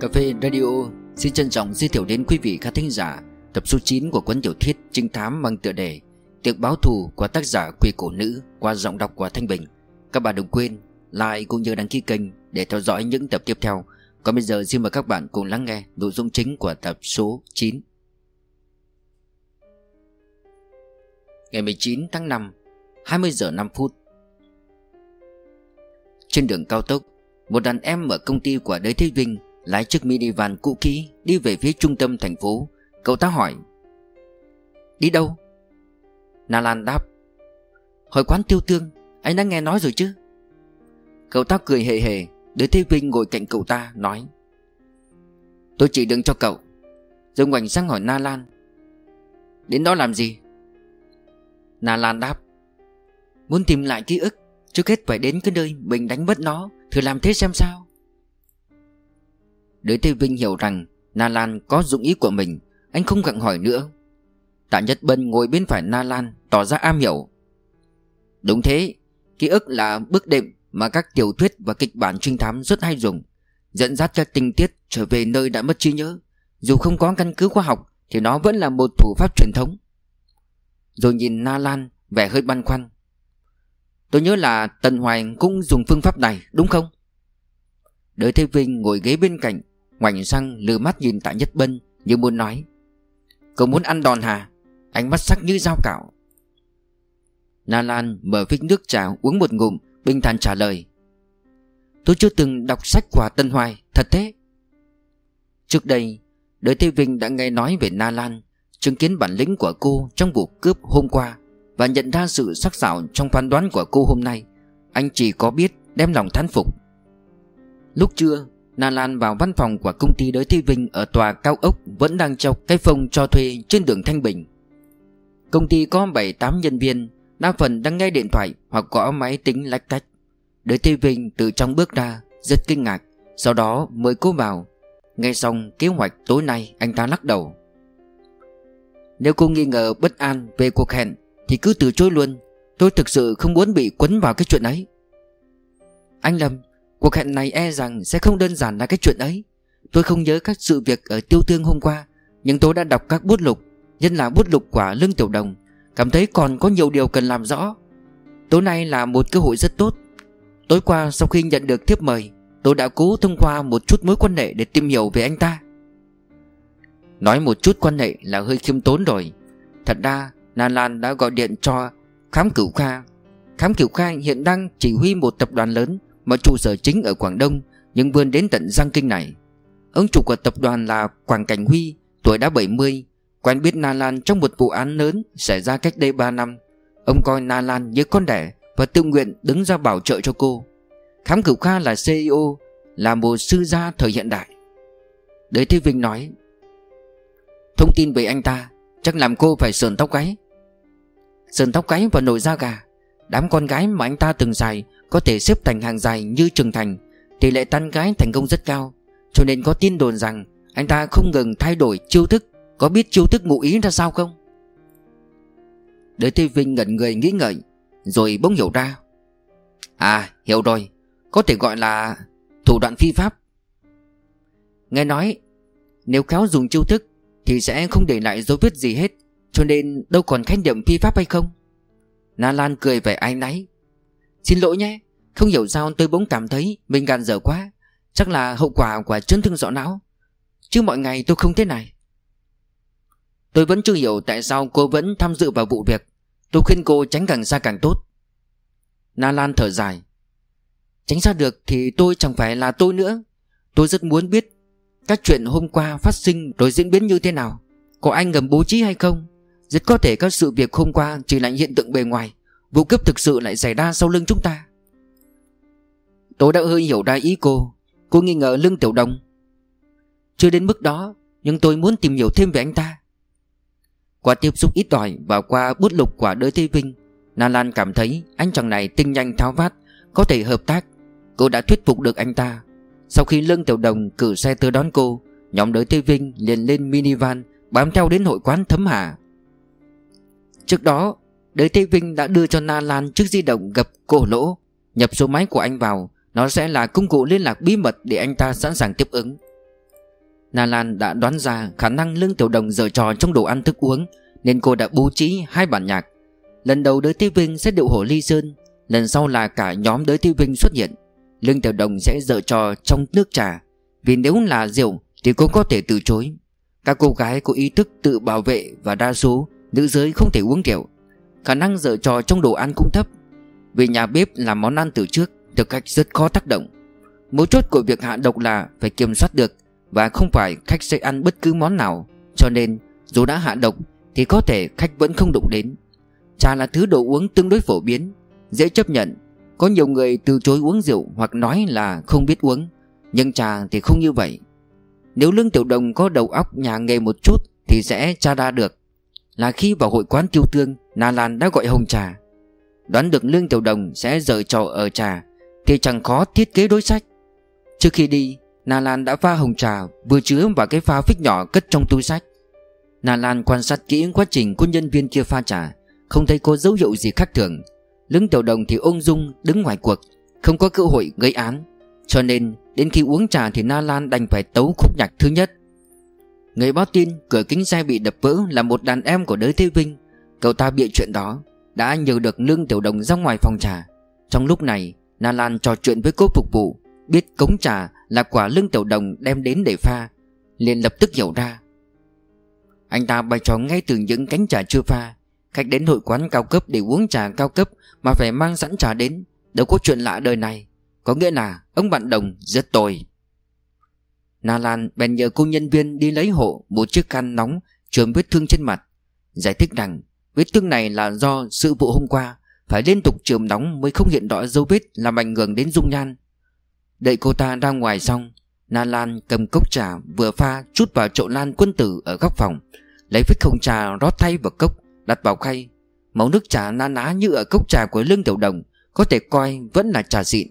Cà phê Radio xin trân trọng giới thiệu đến quý vị khán thính giả tập số 9 của cuốn tiểu thuyết trinh thám mang tựa đề Tiệc báo thù của tác giả Quê Cổ Nữ qua giọng đọc của Thanh Bình. Các bạn đừng quên like cũng như đăng ký kênh để theo dõi những tập tiếp theo. Còn bây giờ xin mời các bạn cùng lắng nghe nội dung chính của tập số 9. Ngày 19 tháng 5, 20 giờ 5 phút. Trên đường cao tốc, một đàn em ở công ty của Đới Thế Vinh lái chiếc minivan cũ kỹ đi về phía trung tâm thành phố. Cậu ta hỏi: "Đi đâu?" Na Lan đáp: "Hồi quán Tiêu Tương, anh đã nghe nói rồi chứ?" Cậu ta cười hề hề. Đới Thế Vinh ngồi cạnh cậu ta nói: "Tôi chỉ đường cho cậu." Rồi ngoảnh sang hỏi Na Lan: "Đến đó làm gì?" Na Lan đáp: "Muốn tìm lại ký ức. Trước hết phải đến cái nơi mình đánh mất nó. Thử làm thế xem sao." Đới Thế Vinh hiểu rằng Na Lan có dụng ý của mình. Anh không gặng hỏi nữa. Tạ Nhất Bân ngồi bên phải Na Lan tỏ ra am hiểu: "Đúng thế, ký ức là bước đệm mà các tiểu thuyết và kịch bản trinh thám rất hay dùng, dẫn dắt các tình tiết trở về nơi đã mất trí nhớ. Dù không có căn cứ khoa học thì nó vẫn là một thủ pháp truyền thống." Rồi nhìn Na Lan vẻ hơi băn khoăn: "Tôi nhớ là Tần Hoài cũng dùng phương pháp này đúng không?" Đới Thế Vinh ngồi ghế bên cạnh, ngoảnh sang lừ mắt nhìn Tạ Nhất Bân như muốn nói: "Cậu muốn ăn đòn hả?" Ánh mắt sắc như dao cạo. Na Lan mở phích nước trà uống một ngụm, bình thản trả lời: "Tôi chưa từng đọc sách của Tần Hoài, thật thế." Trước đây, Đới Thế Vinh đã nghe nói về Na Lan, chứng kiến bản lĩnh của cô trong vụ cướp hôm qua và nhận ra sự sắc sảo trong phán đoán của cô hôm nay. Anh chỉ có biết đem lòng thán phục. Lúc trưa, Na Lan vào văn phòng của công ty Đới Thế Vinh ở tòa cao ốc vẫn đang treo cái phông cho thuê trên đường Thanh Bình. Công ty có 7-8 nhân viên, đa phần đang nghe điện thoại hoặc gõ máy tính lách tách. Đới Thế Vinh từ trong bước ra, rất kinh ngạc, sau đó mời cô vào. Nghe xong kế hoạch tối nay, anh ta lắc đầu: "Nếu cô nghi ngờ bất an về cuộc hẹn thì cứ từ chối luôn. Tôi thực sự không muốn bị quấn vào cái chuyện ấy." "Anh Lâm, cuộc hẹn này e rằng sẽ không đơn giản là cái chuyện ấy. Tôi không nhớ các sự việc ở Tiêu Tương hôm qua, nhưng tôi đã đọc các bút lục, nhất là bút lục của Lương Tiểu Đồng, cảm thấy còn có nhiều điều cần làm rõ. Tối nay là một cơ hội rất tốt. Tối qua sau khi nhận được thiếp mời, tôi đã cố thông qua một chút mối quan hệ để tìm hiểu về anh ta." Nói một chút quan hệ là hơi khiêm tốn rồi. Thật ra Na Lan đã gọi điện cho Khám Cửu Kha. Khám Cửu Kha hiện đang chỉ huy một tập đoàn lớn mà trụ sở chính ở Quảng Đông, nhưng vươn đến tận Giang Kinh này. Ông chủ của tập đoàn là Quảng Cảnh Huy, tuổi đã 70, quen biết Na Lan trong một vụ án lớn xảy ra cách đây 3 năm. Ông coi Na Lan như con đẻ và tự nguyện đứng ra bảo trợ cho cô. Khám Cửu Kha là CEO, là một sư gia thời hiện đại. Đới Thế Vinh nói: "Thông tin về anh ta chắc làm cô phải sởn tóc gáy." Sởn tóc gáy và nổi da gà. Đám con gái mà anh ta từng dài có thể xếp thành hàng dài như Trường Thành. Tỷ lệ tán gái thành công rất cao, cho nên có tin đồn rằng anh ta không ngừng thay đổi chiêu thức. Có biết chiêu thức ngụ ý ra sao không? Đới Thế Vinh ngẩn người nghĩ ngợi, rồi bỗng hiểu ra. À, hiểu rồi, có thể gọi là thủ đoạn phi pháp. Nghe nói nếu khéo dùng chiêu thức thì sẽ không để lại dấu vết gì hết, cho nên đâu còn khái niệm phi pháp hay không? Na Lan cười vẻ áy náy: "Xin lỗi nhé, không hiểu sao tôi bỗng cảm thấy mình gàn dở quá. Chắc là hậu quả của chấn thương sọ não, chứ mọi ngày tôi không thế này." "Tôi vẫn chưa hiểu tại sao cô vẫn tham dự vào vụ việc. Tôi khuyên cô tránh càng xa càng tốt." Na Lan thở dài: "Tránh xa được thì tôi chẳng phải là tôi nữa. Tôi rất muốn biết các chuyện hôm qua phát sinh rồi diễn biến như thế nào. Có ai ngầm bố trí hay không? Rất có thể các sự việc hôm qua chỉ là hiện tượng bề ngoài, vụ cướp thực sự lại xảy ra sau lưng chúng ta." "Tôi đã hơi hiểu ra ý cô. Cô nghi ngờ Lương Tiểu Đồng?" "Chưa đến mức đó, nhưng tôi muốn tìm hiểu thêm về anh ta." Qua tiếp xúc ít ỏi và qua bút lục của Đới Thế Vinh, Na Lan cảm thấy anh chàng này tinh nhanh tháo vát, có thể hợp tác. Cô đã thuyết phục được anh ta. Sau khi Lương Tiểu Đồng cử xe tới đón cô, nhóm Đới Thế Vinh liền lên minivan bám theo đến hội quán Thấm Hà. Trước đó, Đới Thế Vinh đã đưa cho Na Lan chiếc di động gập cổ lỗ. Nhập số máy của anh vào, nó sẽ là công cụ liên lạc bí mật để anh ta sẵn sàng tiếp ứng. Na Lan đã đoán ra khả năng Lương Tiểu Đồng giở trò trong đồ ăn thức uống, nên cô đã bố trí hai bản nhạc. Lần đầu Đới Thế Vinh sẽ điệu hổ ly sơn, lần sau là cả nhóm Đới Thế Vinh xuất hiện. Lương Tiểu Đồng sẽ giở trò trong nước trà, vì nếu là rượu thì cô có thể từ chối. Các cô gái có ý thức tự bảo vệ và đa số nữ giới không thể uống rượu. Khả năng giở trò trong đồ ăn cũng thấp, vì nhà bếp làm món ăn từ trước, thực khách rất khó tác động. Mấu chốt của việc hạ độc là phải kiểm soát được, và không phải khách sẽ ăn bất cứ món nào. Cho nên dù đã hạ độc thì có thể khách vẫn không đụng đến. Trà là thứ đồ uống tương đối phổ biến, dễ chấp nhận. Có nhiều người từ chối uống rượu hoặc nói là không biết uống, nhưng trà thì không như vậy. Nếu Lương Tiểu Đồng có đầu óc nhà nghề một chút thì sẽ tra ra được là khi vào hội quán Tiêu Tương, Na Lan đã gọi hồng trà. Đoán được Lương Tiểu Đồng sẽ giở trò ở trà thì chẳng khó thiết kế đối sách. Trước khi đi, Na Lan đã pha hồng trà vừa chứa vào cái pha phích nhỏ cất trong túi sách. Na Lan quan sát kỹ quá trình cô nhân viên kia pha trà, không thấy có dấu hiệu gì khác thường. Lương Tiểu Đồng thì ung dung đứng ngoài cuộc, không có cơ hội gây án. Cho nên đến khi uống trà thì Na Lan đành phải tấu khúc nhạc thứ nhất. Người báo tin cửa kính xe bị đập vỡ là một đàn em của Đới Thế Vinh. Cậu ta bịa chuyện đó đã nhờ được Lương Tiểu Đồng ra ngoài phòng trà. Trong lúc này, Na Lan trò chuyện với cô phục vụ, biết cống trà là quả Lương Tiểu Đồng đem đến để pha, liền lập tức hiểu ra. Anh ta bày trò ngay từ những cánh trà chưa pha. Khách đến hội quán cao cấp để uống trà cao cấp mà phải mang sẵn trà đến, đâu có chuyện lạ đời này. Có nghĩa là ông bạn Đồng rất tồi. Na Lan bèn nhờ cô nhân viên đi lấy hộ một chiếc khăn nóng chườm vết thương trên mặt, giải thích rằng vết thương này là do sự vụ hôm qua, phải liên tục chườm nóng mới không hiện rõ dấu vết làm ảnh hưởng đến dung nhan. Đợi cô ta ra ngoài xong, Na Lan cầm cốc trà vừa pha chút vào chậu lan quân tử ở góc phòng, lấy phích hồng trà rót thay vào cốc, đặt vào khay. Màu nước trà na ná như ở cốc trà của Lương Tiểu Đồng, có thể coi vẫn là trà xịn.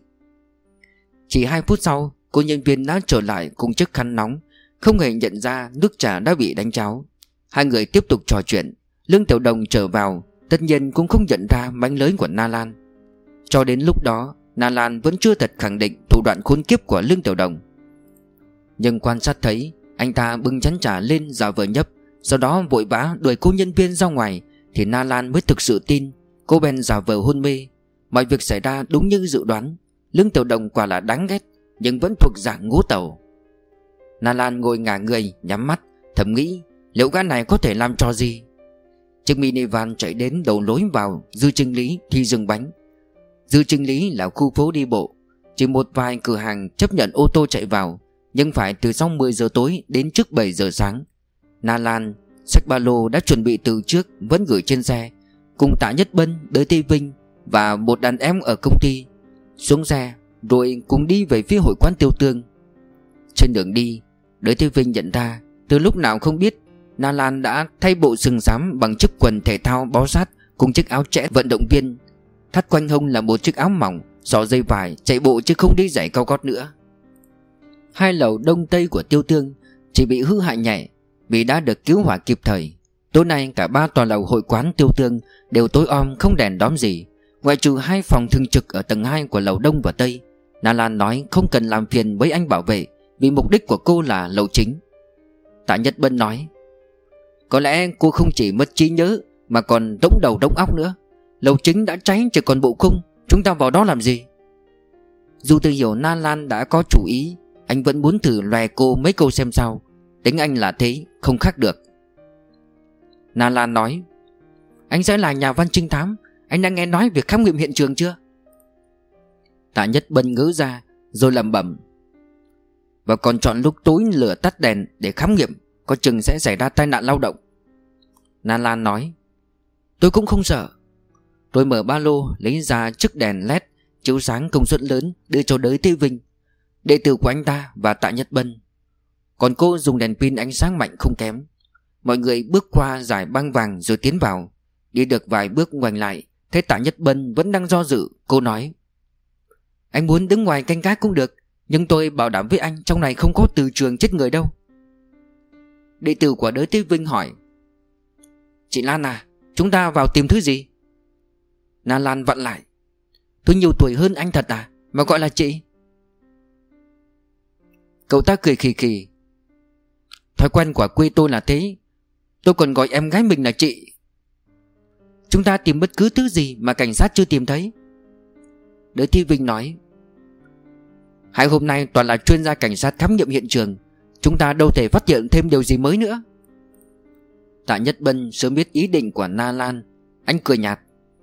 Chỉ 2 phút sau, cô nhân viên đã trở lại cùng chiếc khăn nóng, không hề nhận ra nước trà đã bị đánh cháo. Hai người tiếp tục trò chuyện. Lương Tiểu Đồng trở vào, tất nhiên cũng không nhận ra mánh lới của Na Lan. Cho đến lúc đó, Na Lan vẫn chưa thật khẳng định thủ đoạn khốn kiếp của Lương Tiểu Đồng. Nhưng quan sát thấy anh ta bưng chén trà lên giả vờ nhấp, sau đó vội vã đuổi cô nhân viên ra ngoài, thì Na Lan mới thực sự tin. Cô bèn giả vờ hôn mê. Mọi việc xảy ra đúng như dự đoán. Lương Tiểu Đồng quả là đáng ghét, nhưng vẫn thuộc dạng ngố tàu. Na Lan ngồi ngả người nhắm mắt, thầm nghĩ liệu gã này có thể làm trò gì. Chiếc minivan chạy đến đầu lối vào Dư Trưng Lý thì dừng bánh. Dư Trưng Lý là khu phố đi bộ, chỉ một vài cửa hàng chấp nhận ô tô chạy vào, nhưng phải từ sau 10 giờ tối đến trước 7 giờ sáng. Na Lan xách ba lô đã chuẩn bị từ trước vẫn gửi trên xe, cùng Tạ Nhất Bân, Đới Thế Vinh và một đàn em ở công ty xuống xe, rồi cùng đi về phía hội quán Tiêu Tương. Trên đường đi, Đới Thế Vinh nhận ra từ lúc nào không biết Na Lan đã thay bộ sừng xám bằng chiếc quần thể thao bó sát cùng chiếc áo chẽ vận động viên, thắt quanh hông là một chiếc áo mỏng xỏ dây vải, chạy bộ chứ không đi giày cao gót nữa. Hai lầu đông tây của Tiêu Tương chỉ bị hư hại nhẹ vì đã được cứu hỏa kịp thời. Tối nay cả 3 tòa lầu hội quán Tiêu Tương đều tối om, không đèn đóm gì, ngoại trừ 2 phòng thường trực ở tầng 2 của lầu đông và tây. Na Lan nói không cần làm phiền với anh bảo vệ, vì mục đích của cô là lầu chính. Tạ Nhất Bân nói có lẽ cô không chỉ mất trí nhớ mà còn rỗng đầu rỗng óc nữa. Lầu chính đã cháy chỉ còn bộ khung, chúng ta vào đó làm gì? Dù tự hiểu Na Lan đã có chủ ý, anh vẫn muốn thử lòe cô mấy câu xem sao. Tính anh là thế, không khác được. Na Lan nói anh sẽ là nhà văn trinh thám. Anh đã nghe nói việc khám nghiệm hiện trường chưa? Tạ Nhất Bân ngớ ra rồi lẩm bẩm và còn chọn lúc tối lửa tắt đèn để khám nghiệm, có chừng sẽ xảy ra tai nạn lao động. Na Lan nói tôi cũng không sợ. Tôi mở ba lô lấy ra chiếc đèn led chiếu sáng công suất lớn đưa cho Đới Thế Vinh, đệ tử của anh ta và Tạ Nhất Bân. Còn cô dùng đèn pin ánh sáng mạnh không kém. Mọi người bước qua dải băng vàng rồi tiến vào. Đi được vài bước ngoảnh lại, thấy Tạ Nhất Bân vẫn đang do dự. Cô nói anh muốn đứng ngoài canh gác cũng được, nhưng tôi bảo đảm với anh trong này không có từ trường chết người đâu. Đệ tử của Đới Thế Vinh hỏi chị Lan à, chúng ta vào tìm thứ gì? Na Lan vặn lại tôi nhiều tuổi hơn anh thật à, mà gọi là chị? Cậu ta cười khì khì Thói quen của quê tôi là thế. Tôi còn gọi em gái mình là chị. Chúng ta tìm bất cứ thứ gì mà cảnh sát chưa tìm thấy, Đới Thi Vinh nói. Hai hôm nay toàn là chuyên gia cảnh sát khám nghiệm hiện trường, chúng ta đâu thể phát hiện thêm điều gì mới nữa. Tạ Nhất Bân sớm biết ý định của Na Lan. Anh cười nhạt.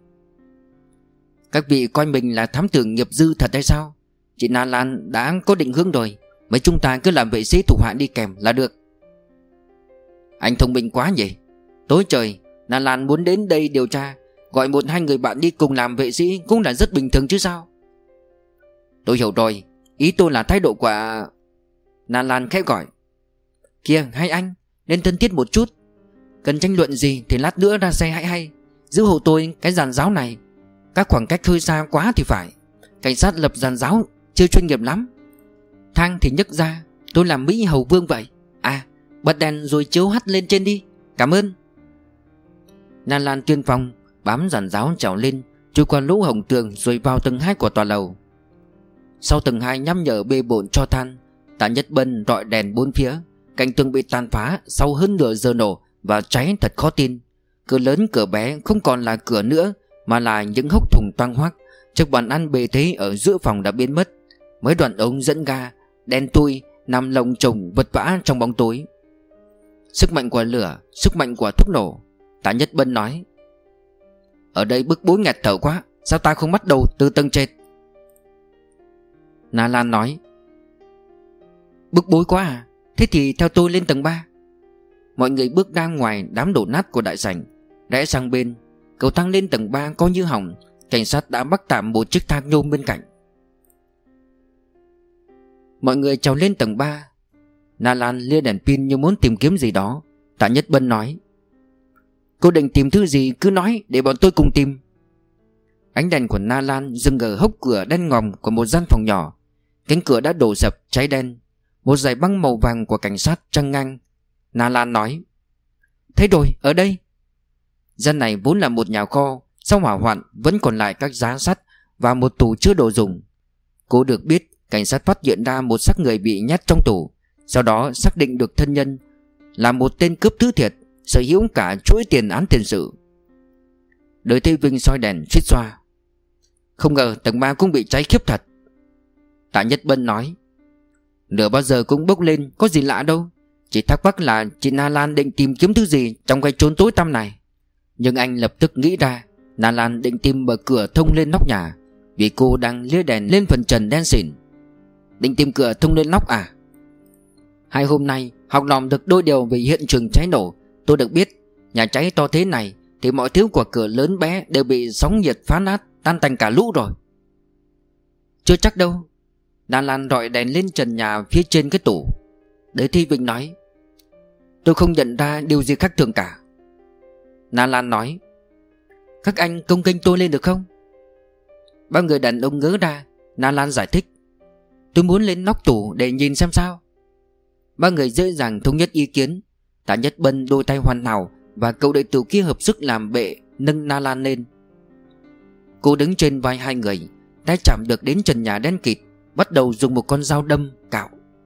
Các vị coi mình là thám tử nghiệp dư thật hay sao? Chị Na Lan đã có định hướng rồi, mấy chúng ta cứ làm vệ sĩ thủ hạ đi kèm là được. Anh thông minh quá nhỉ. Tối trời, Na Lan muốn đến đây điều tra, gọi 1-2 người bạn đi cùng làm vệ sĩ cũng là rất bình thường chứ sao. Tôi hiểu rồi, ý tôi là thái độ của... Na Lan khẽ gọi. Kìa hai anh, nên thân thiết một chút. Cần tranh luận gì thì lát nữa ra xe hãy hay. Giữ hộ tôi cái giàn giáo này. Các khoảng cách hơi xa quá thì phải. Cảnh sát lập giàn giáo chưa chuyên nghiệp lắm. Thang thì nhấc ra, tôi làm Mỹ Hầu Vương vậy. À, bật đèn rồi chiếu hắt lên trên đi. Cảm ơn. Na Lan tiên phong bám giàn giáo trèo lên, chui qua lỗ hổng tường rồi vào tầng 2 của tòa lầu. Sau tầng 2 nhăm nhở bê bộn cho than, Tạ Nhất Bân rọi đèn bốn phía. Cảnh tường bị tàn phá sau hơn nửa giờ nổ và cháy thật khó tin. Cửa lớn cửa bé không còn là cửa nữa, mà là những hốc thùng toang hoác. Chiếc bàn ăn bề thế ở giữa phòng đã biến mất. Mấy đoạn ống dẫn ga đen thui nằm lồng chồng vật vã trong bóng tối. Sức mạnh của lửa, sức mạnh của thuốc nổ. Tạ Nhất Bân nói. Ở đây bức bối nghẹt thở quá, sao ta không bắt đầu từ tầng trệt? Na Lan nói. Bức bối quá à? Thế thì theo tôi lên tầng 3. Mọi người bước ra ngoài đám đổ nát của đại sảnh, rẽ sang bên. Cầu thang lên tầng 3 có như hỏng. Cảnh sát đã bắt tạm một chiếc thang nhôm bên cạnh. Mọi người trèo lên tầng 3. Na Lan lia đèn pin như muốn tìm kiếm gì đó. Tạ Nhất Bân nói. Cô định tìm thứ gì cứ nói để bọn tôi cùng tìm. Ánh đèn của Na Lan dừng ở hốc cửa đen ngòm của một gian phòng nhỏ. Cánh cửa đã đổ sập cháy đen. Một dải băng màu vàng của cảnh sát trăng ngang. Na Lan nói. Thấy rồi, ở đây. Gian này vốn là một nhà kho. Sau hỏa hoạn vẫn còn lại các giá sắt và một tủ chứa đồ dùng. Cô được biết cảnh sát phát hiện ra một xác người bị nhét trong tủ. Sau đó xác định được thân nhân là một tên cướp thứ thiệt, sở hữu cả chuỗi tiền án tiền sự. Đới Thi Vinh soi đèn suýt xoa. Không ngờ tầng 3 cũng bị cháy khiếp thật. Tạ Nhất Bân nói. Lửa bao giờ cũng bốc lên, có gì lạ đâu. Chỉ thắc mắc là chị Na Lan định tìm kiếm thứ gì trong cái chốn tối tăm này. Nhưng anh lập tức nghĩ ra Na Lan định tìm mở cửa thông lên nóc nhà, vì cô đang lia đèn lên phần trần đen xỉn. Định tìm cửa thông lên nóc à? Hai hôm nay học lòm được đôi điều về hiện trường cháy nổ. Tôi được biết nhà cháy to thế này thì mọi thứ của cửa lớn bé đều bị sóng nhiệt phá nát, tan tành cả lũ rồi. Chưa chắc đâu. Na Lan rọi đèn lên trần nhà phía trên cái tủ. Đới Thi Vinh nói. Tôi không nhận ra điều gì khác thường cả. Na Lan nói. Các anh công kênh tôi lên được không? Ba người đàn ông ngớ ra. Na Lan giải thích. Tôi muốn lên nóc tủ để nhìn xem sao. Ba người dễ dàng thống nhất ý kiến. Tạ Nhất Bân đôi tay hoàn hảo và cậu đệ tử kia hợp sức làm bệ nâng Na Lan lên. Cô đứng trên vai hai người, tay chạm được đến trần nhà đen kịt, bắt đầu dùng một con dao đâm cạo.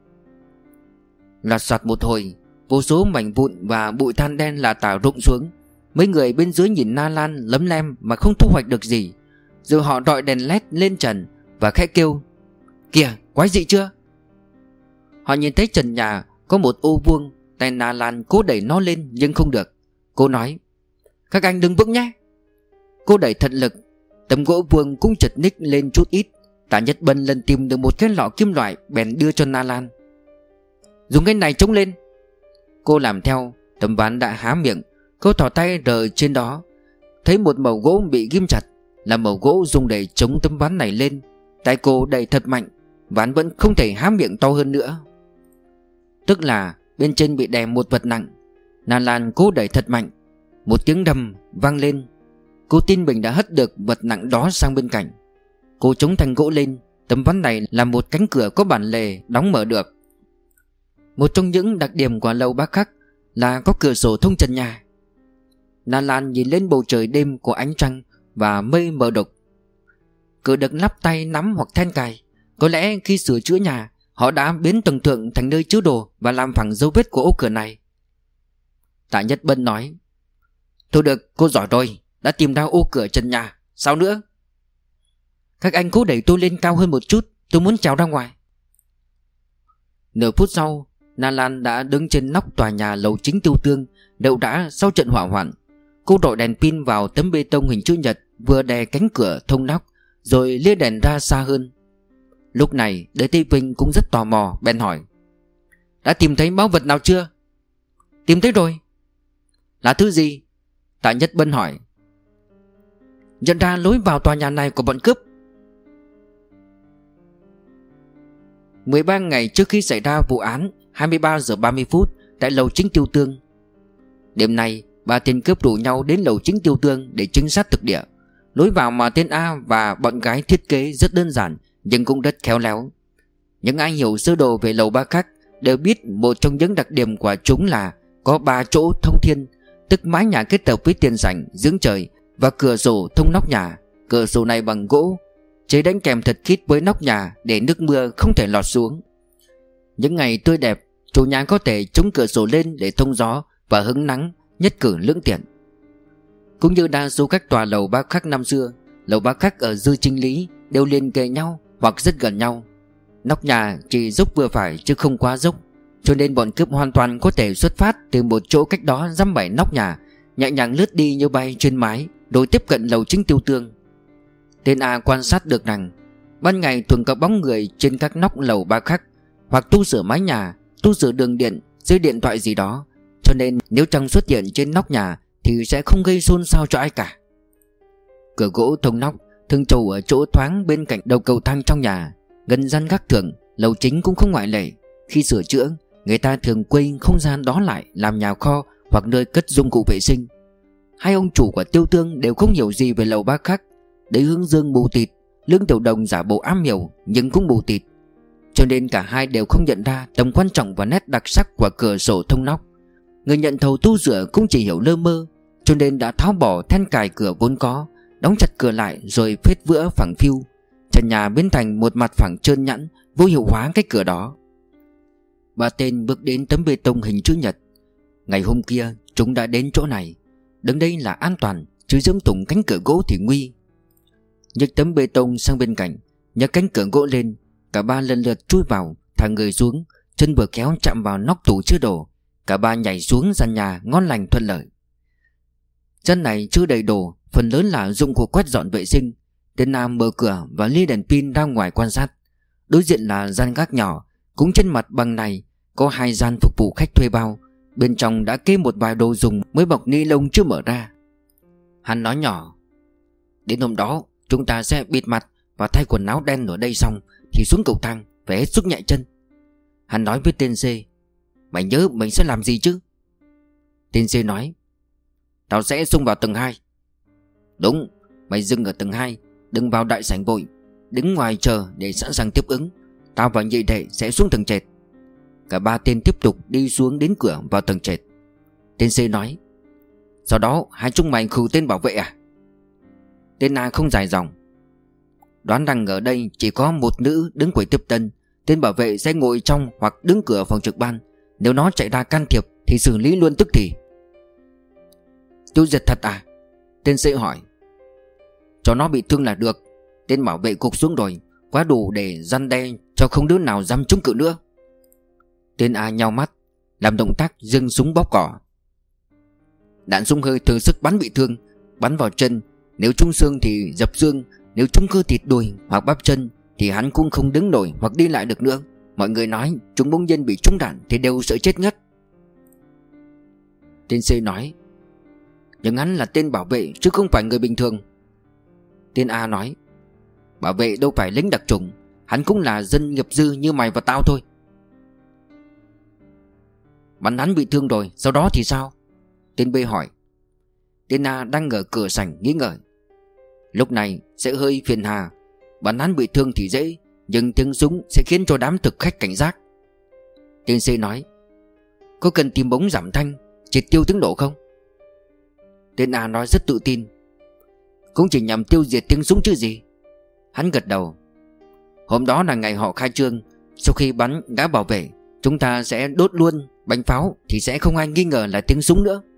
Lạt soạt một hồi, vô số mảnh vụn và bụi than đen là tả rụng xuống. Mấy người bên dưới nhìn Na Lan lấm lem mà không thu hoạch được gì. Rồi họ rọi đèn led lên trần và khẽ kêu. Kìa, quái dị chưa? Họ nhìn thấy trần nhà có một ô vuông. Tay Na Lan cố đẩy nó lên nhưng không được. Cô nói. Các anh đừng vững nhé. Cô đẩy thật lực. Tấm gỗ vuông cũng chật ních lên chút ít. Tạ Nhất Bân lần tìm được một cái lọ kim loại, bèn đưa cho Na Lan. Dùng cái này chống lên. Cô làm theo. Tấm ván đã há miệng. Cô thò tay rờ trên đó, thấy một mẩu gỗ bị ghim chặt, là mẩu gỗ dùng để chống tấm ván này lên. Tay cô đẩy thật mạnh, ván vẫn không thể há miệng to hơn nữa. Tức là bên trên bị đè một vật nặng. Na Lan cố đẩy thật mạnh. Một tiếng đầm vang lên. Cô tin mình đã hất được vật nặng đó sang bên cạnh. Cô chống thanh gỗ lên. Tấm ván này là một cánh cửa có bản lề đóng mở được. Một trong những đặc điểm của lầu Bác Khắc là có cửa sổ thông trần nhà. Na Lan nhìn lên bầu trời đêm của ánh trăng và mây mờ đục. Cửa được lắp tay nắm hoặc then cài. Có lẽ khi sửa chữa nhà, Họ đã biến tầng thượng thành nơi chứa đồ và làm phẳng dấu vết của ô cửa này. Tạ Nhất Bân nói: Thôi được, cô giỏi rồi, đã tìm ra ô cửa trần nhà. Sao nữa? Các anh cố đẩy tôi lên cao hơn một chút, tôi muốn trèo ra ngoài. Nửa phút sau, Na Lan đã đứng trên nóc tòa nhà lầu chính Tiêu Tương, đậu đã sau trận hỏa hoạn. Cô đội đèn pin vào tấm bê tông hình chữ nhật, vừa đè cánh cửa thông nóc, rồi lia đèn ra xa hơn. Lúc này Đới Tây Vinh cũng rất tò mò, bèn hỏi: Đã tìm thấy báu vật nào chưa? Tìm thấy rồi. Là thứ gì? Tạ Nhất Bân hỏi. Nhận ra lối vào tòa nhà này của bọn cướp. 13 ngày trước khi xảy ra vụ án, 23 giờ 30 phút tại lầu chính Tiêu Tương. Đêm nay, ba tên cướp rủ nhau đến lầu chính Tiêu Tương để trinh sát thực địa. Lối vào mà tên A và bọn gái thiết kế rất đơn giản nhưng cũng rất khéo léo. Những ai hiểu sơ đồ về lầu Ba Khắc đều biết một trong những đặc điểm của chúng là có 3 chỗ thông thiên, tức mái nhà kết hợp với tiền sảnh, giếng trời và cửa sổ thông nóc nhà. Cửa sổ này bằng gỗ, chế đánh kèm thật khít với nóc nhà để nước mưa không thể lọt xuống. Những ngày tươi đẹp, chủ nhà có thể chống cửa sổ lên để thông gió và hứng nắng, nhất cử lưỡng tiện. Cũng như đa số các tòa lầu Ba Khắc năm xưa, lầu Ba Khắc ở Dư Chính Lý đều liền kề nhau hoặc rất gần nhau. Nóc nhà chỉ dốc vừa phải chứ không quá dốc, cho nên bọn cướp hoàn toàn có thể xuất phát từ một chỗ cách đó dăm bảy nóc nhà, nhẹ nhàng lướt đi như bay trên mái, rồi tiếp cận lầu chính Tiêu Tương. Tên A quan sát được rằng ban ngày thường có bóng người trên các nóc lầu Ba Khắc, hoặc tu sửa mái nhà, tu sửa đường điện, dây điện thoại gì đó, cho nên nếu Trăng xuất hiện trên nóc nhà thì sẽ không gây xôn xao cho ai cả. Cửa gỗ thông nóc thường trổ ở chỗ thoáng bên cạnh đầu cầu thang trong nhà, gần gian gác tường. Lầu chính cũng không ngoại lệ. Khi sửa chữa, người ta thường quay không gian đó lại làm nhà kho hoặc nơi cất dụng cụ vệ sinh. Hai ông chủ của Tiêu Tương đều không hiểu gì về lầu Ba Khắc. Đấy Hướng Dương mù tịt, Lương Tiểu Đồng giả bộ am hiểu nhưng cũng mù tịt, cho nên cả hai đều không nhận ra tầm quan trọng và nét đặc sắc của cửa sổ thông nóc. Người nhận thầu tu sửa cũng chỉ hiểu lơ mơ, cho nên đã tháo bỏ then cài cửa vốn có, đóng chặt cửa lại rồi phết vữa phẳng phiu. Trần nhà biến thành một mặt phẳng trơn nhẵn, vô hiệu hóa cái cửa đó. Ba tên bước đến tấm bê tông hình chữ nhật. Ngày hôm kia chúng đã đến chỗ này. Đứng đây là an toàn, chứ giẫm tùng cánh cửa gỗ thì nguy. Nhấc tấm bê tông sang bên cạnh, nhấc cánh cửa gỗ lên. Cả ba lần lượt chui vào, thả người xuống, chân vừa kéo chạm vào nóc tủ chứa đồ. Cả ba nhảy xuống gian nhà ngon lành thuận lợi. Chân này chưa đầy đồ, phần lớn là dụng cụ quét dọn vệ sinh. Tên Nam mở cửa và lia đèn pin ra ngoài quan sát. Đối diện là gian gác nhỏ, cũng trên mặt bằng này có 2 gian phục vụ khách thuê bao. Bên trong đã kê một vài đồ dùng mới bọc ni lông chưa mở ra. Hắn nói nhỏ: Đến hôm đó chúng ta sẽ bịt mặt và thay quần áo đen ở đây xong thì xuống cầu thang, phải hết sức nhạy chân. Hắn nói với tên C: Mày nhớ mình sẽ làm gì chứ? Tên C nói: Tao sẽ xông vào tầng 2. Đúng, mày dừng ở tầng 2, đừng vào đại sảnh vội, đứng ngoài chờ để sẵn sàng tiếp ứng. Tao và nhị đệ sẽ xuống tầng trệt. Cả ba tên tiếp tục đi xuống đến cửa vào tầng trệt. Tên C nói: Sau đó hai chúng mày khử tên bảo vệ à? Tên A không dài dòng: Đoán rằng ở đây chỉ có một nữ đứng quầy tiếp tân. Tên bảo vệ sẽ ngồi trong hoặc đứng cửa phòng trực ban. Nếu nó chạy ra can thiệp thì xử lý luôn tức thì. Tiêu diệt thật à? Tên C hỏi. Cho nó bị thương là được. Tên bảo vệ gục xuống rồi, quá đủ để răn đe cho không đứa nào dám chống cự nữa. Tên A nhao mắt, làm động tác giương súng bóp cỏ. Đạn súng hơi thừa sức bắn bị thương. Bắn vào chân, nếu trúng xương thì dập xương. Nếu trúng cơ thịt đùi hoặc bắp chân thì hắn cũng không đứng nổi hoặc đi lại được nữa. Mọi người nói chúng bỗng nhiên bị trúng đạn thì đều sợ chết ngất. Tên C nói: Nhưng hắn là tên bảo vệ chứ không phải người bình thường. Tên A nói: Bảo vệ đâu phải lính đặc chủng, hắn cũng là dân nghiệp dư như mày và tao thôi. Bắn hắn bị thương rồi, sau đó thì sao? Tên B hỏi. Tên A đang ở cửa sảnh nghĩ ngợi. Lúc này sẽ hơi phiền hà. Bắn hắn bị thương thì dễ, nhưng tiếng súng sẽ khiến cho đám thực khách cảnh giác. Tên C nói: Có cần tìm bóng giảm thanh, triệt tiêu tiếng nổ không? Tên A nói rất tự tin: Cũng chỉ nhằm tiêu diệt tiếng súng chứ gì. Hắn gật đầu. Hôm đó là ngày họ khai trương, Sau khi bắn gã bảo vệ, chúng ta sẽ đốt luôn bánh pháo thì sẽ không ai nghi ngờ là tiếng súng nữa.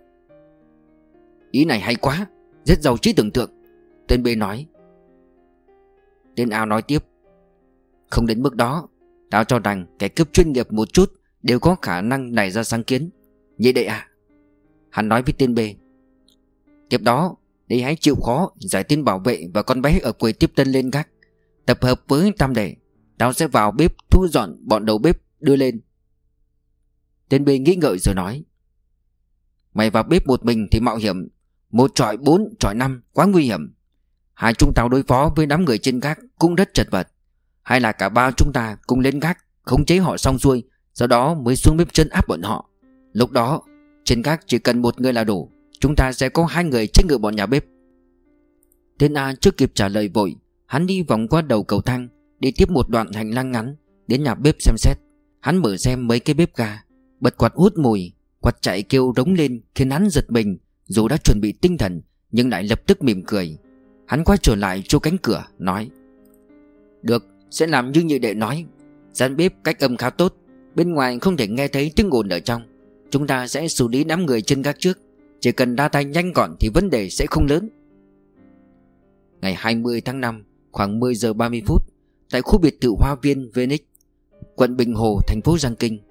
Ý này hay quá, rất giàu trí tưởng tượng, tên B nói. Tên A nói tiếp. Không đến mức đó, tao cho rằng kẻ cướp chuyên nghiệp một chút đều có khả năng nảy ra sáng kiến. Nhị đệ à, hắn nói với tên B. Tiếp đó, đi hãy chịu khó giải tên bảo vệ và con bé ở quầy tiếp tân lên gác. Tập hợp với tam đệ, tao sẽ vào bếp thu dọn bọn đầu bếp đưa lên. Tên B nghĩ ngợi rồi nói. Mày vào bếp một mình thì mạo hiểm, 1 chọi 4 chọi 5 quá nguy hiểm. Hai chúng tao đối phó với đám người trên gác cũng rất chật vật. Hay là cả ba chúng ta cùng lên gác, khống chế họ xong xuôi, sau đó mới xuống bếp trấn áp bọn họ. Lúc đó trên gác chỉ cần một người là đủ. Chúng ta sẽ có 2 người trên ngựa bọn nhà bếp. Tên A chưa kịp trả lời vội, hắn đi vòng qua đầu cầu thang, đi tiếp một đoạn hành lang ngắn, đến nhà bếp xem xét. Hắn mở xem mấy cái bếp ga, bật quạt hút mùi. Quạt chạy kêu rống lên khiến hắn giật mình. Dù đã chuẩn bị tinh thần nhưng lại lập tức mỉm cười. Hắn quay trở lại chỗ cánh cửa nói. Được, sẽ làm như nhị đệ nói. Gian bếp cách âm khá tốt, bên ngoài không thể nghe thấy tiếng ồn ở trong. Chúng ta sẽ xử lý đám người trên gác trước. Chỉ cần ra tay nhanh gọn thì vấn đề sẽ không lớn. Ngày 20 tháng 5, khoảng 10 giờ 30 phút, tại khu biệt thự Hoa Viên Venice, quận Bình Hồ, thành phố Giang Kinh.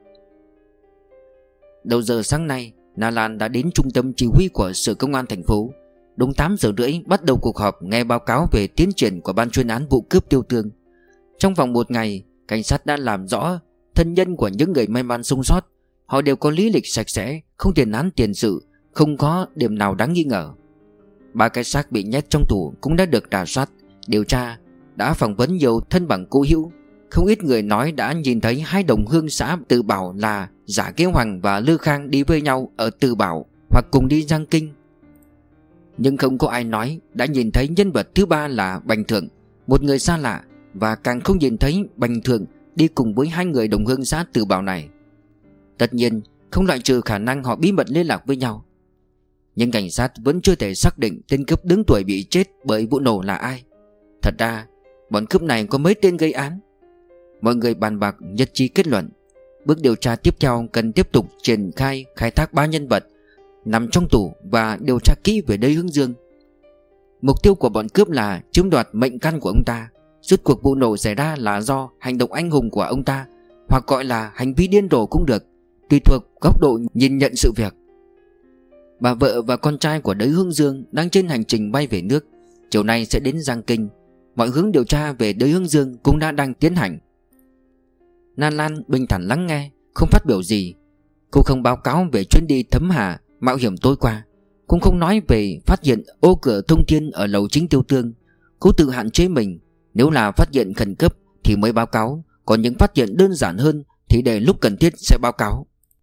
Đầu giờ sáng nay, Na Lan đã đến trung tâm chỉ huy của Sở Công an thành phố. Đúng 8 giờ rưỡi bắt đầu cuộc họp nghe báo cáo về tiến triển của ban chuyên án vụ cướp Tiêu Tương. Trong vòng 1 ngày, cảnh sát đã làm rõ thân nhân của những người may mắn sống sót. Họ đều có lý lịch sạch sẽ, không tiền án tiền sự, không có điểm nào đáng nghi ngờ. 3 cái xác bị nhét trong tủ cũng đã được rà soát, điều tra, đã phỏng vấn nhiều thân bằng cố hữu. Không ít người nói đã nhìn thấy 2 đồng hương xã Từ Bảo là Giả Kế Hoàng và Lư Khang đi với nhau ở Từ Bảo hoặc cùng đi Giang Kinh. Nhưng không có ai nói đã nhìn thấy nhân vật thứ 3 là Bành Thượng, một người xa lạ, và càng không nhìn thấy Bành Thượng đi cùng với 2 người đồng hương xã Từ Bảo này. Tất nhiên không loại trừ khả năng họ bí mật liên lạc với nhau. Nhưng cảnh sát vẫn chưa thể xác định tên cướp đứng tuổi bị chết bởi vụ nổ là ai. Thật ra bọn cướp này có mấy tên gây án. Mọi người bàn bạc nhất trí kết luận bước điều tra tiếp theo cần tiếp tục triển khai khai thác 3 nhân vật nằm trong tủ và điều tra kỹ về Đới Hướng Dương. Mục tiêu của bọn cướp là chiếm đoạt mệnh căn của ông ta. Rốt cuộc vụ nổ xảy ra là do hành động anh hùng của ông ta, hoặc gọi là hành vi điên rồ cũng được, tùy thuộc góc độ nhìn nhận sự việc. Bà vợ và con trai của Đới Hướng Dương đang trên hành trình bay về nước, chiều nay sẽ đến Giang Kinh. Mọi hướng điều tra về Đới Hướng Dương cũng đang tiến hành. Na Lan bình thản lắng nghe, không phát biểu gì. Cô không báo cáo về chuyến đi thấm hà mạo hiểm tối qua, cũng không nói về phát hiện ô cửa thông thiên ở lầu chính Tiêu Tương. Cô tự hạn chế mình, nếu là phát hiện khẩn cấp thì mới báo cáo, còn những phát hiện đơn giản hơn thì để lúc cần thiết sẽ báo cáo.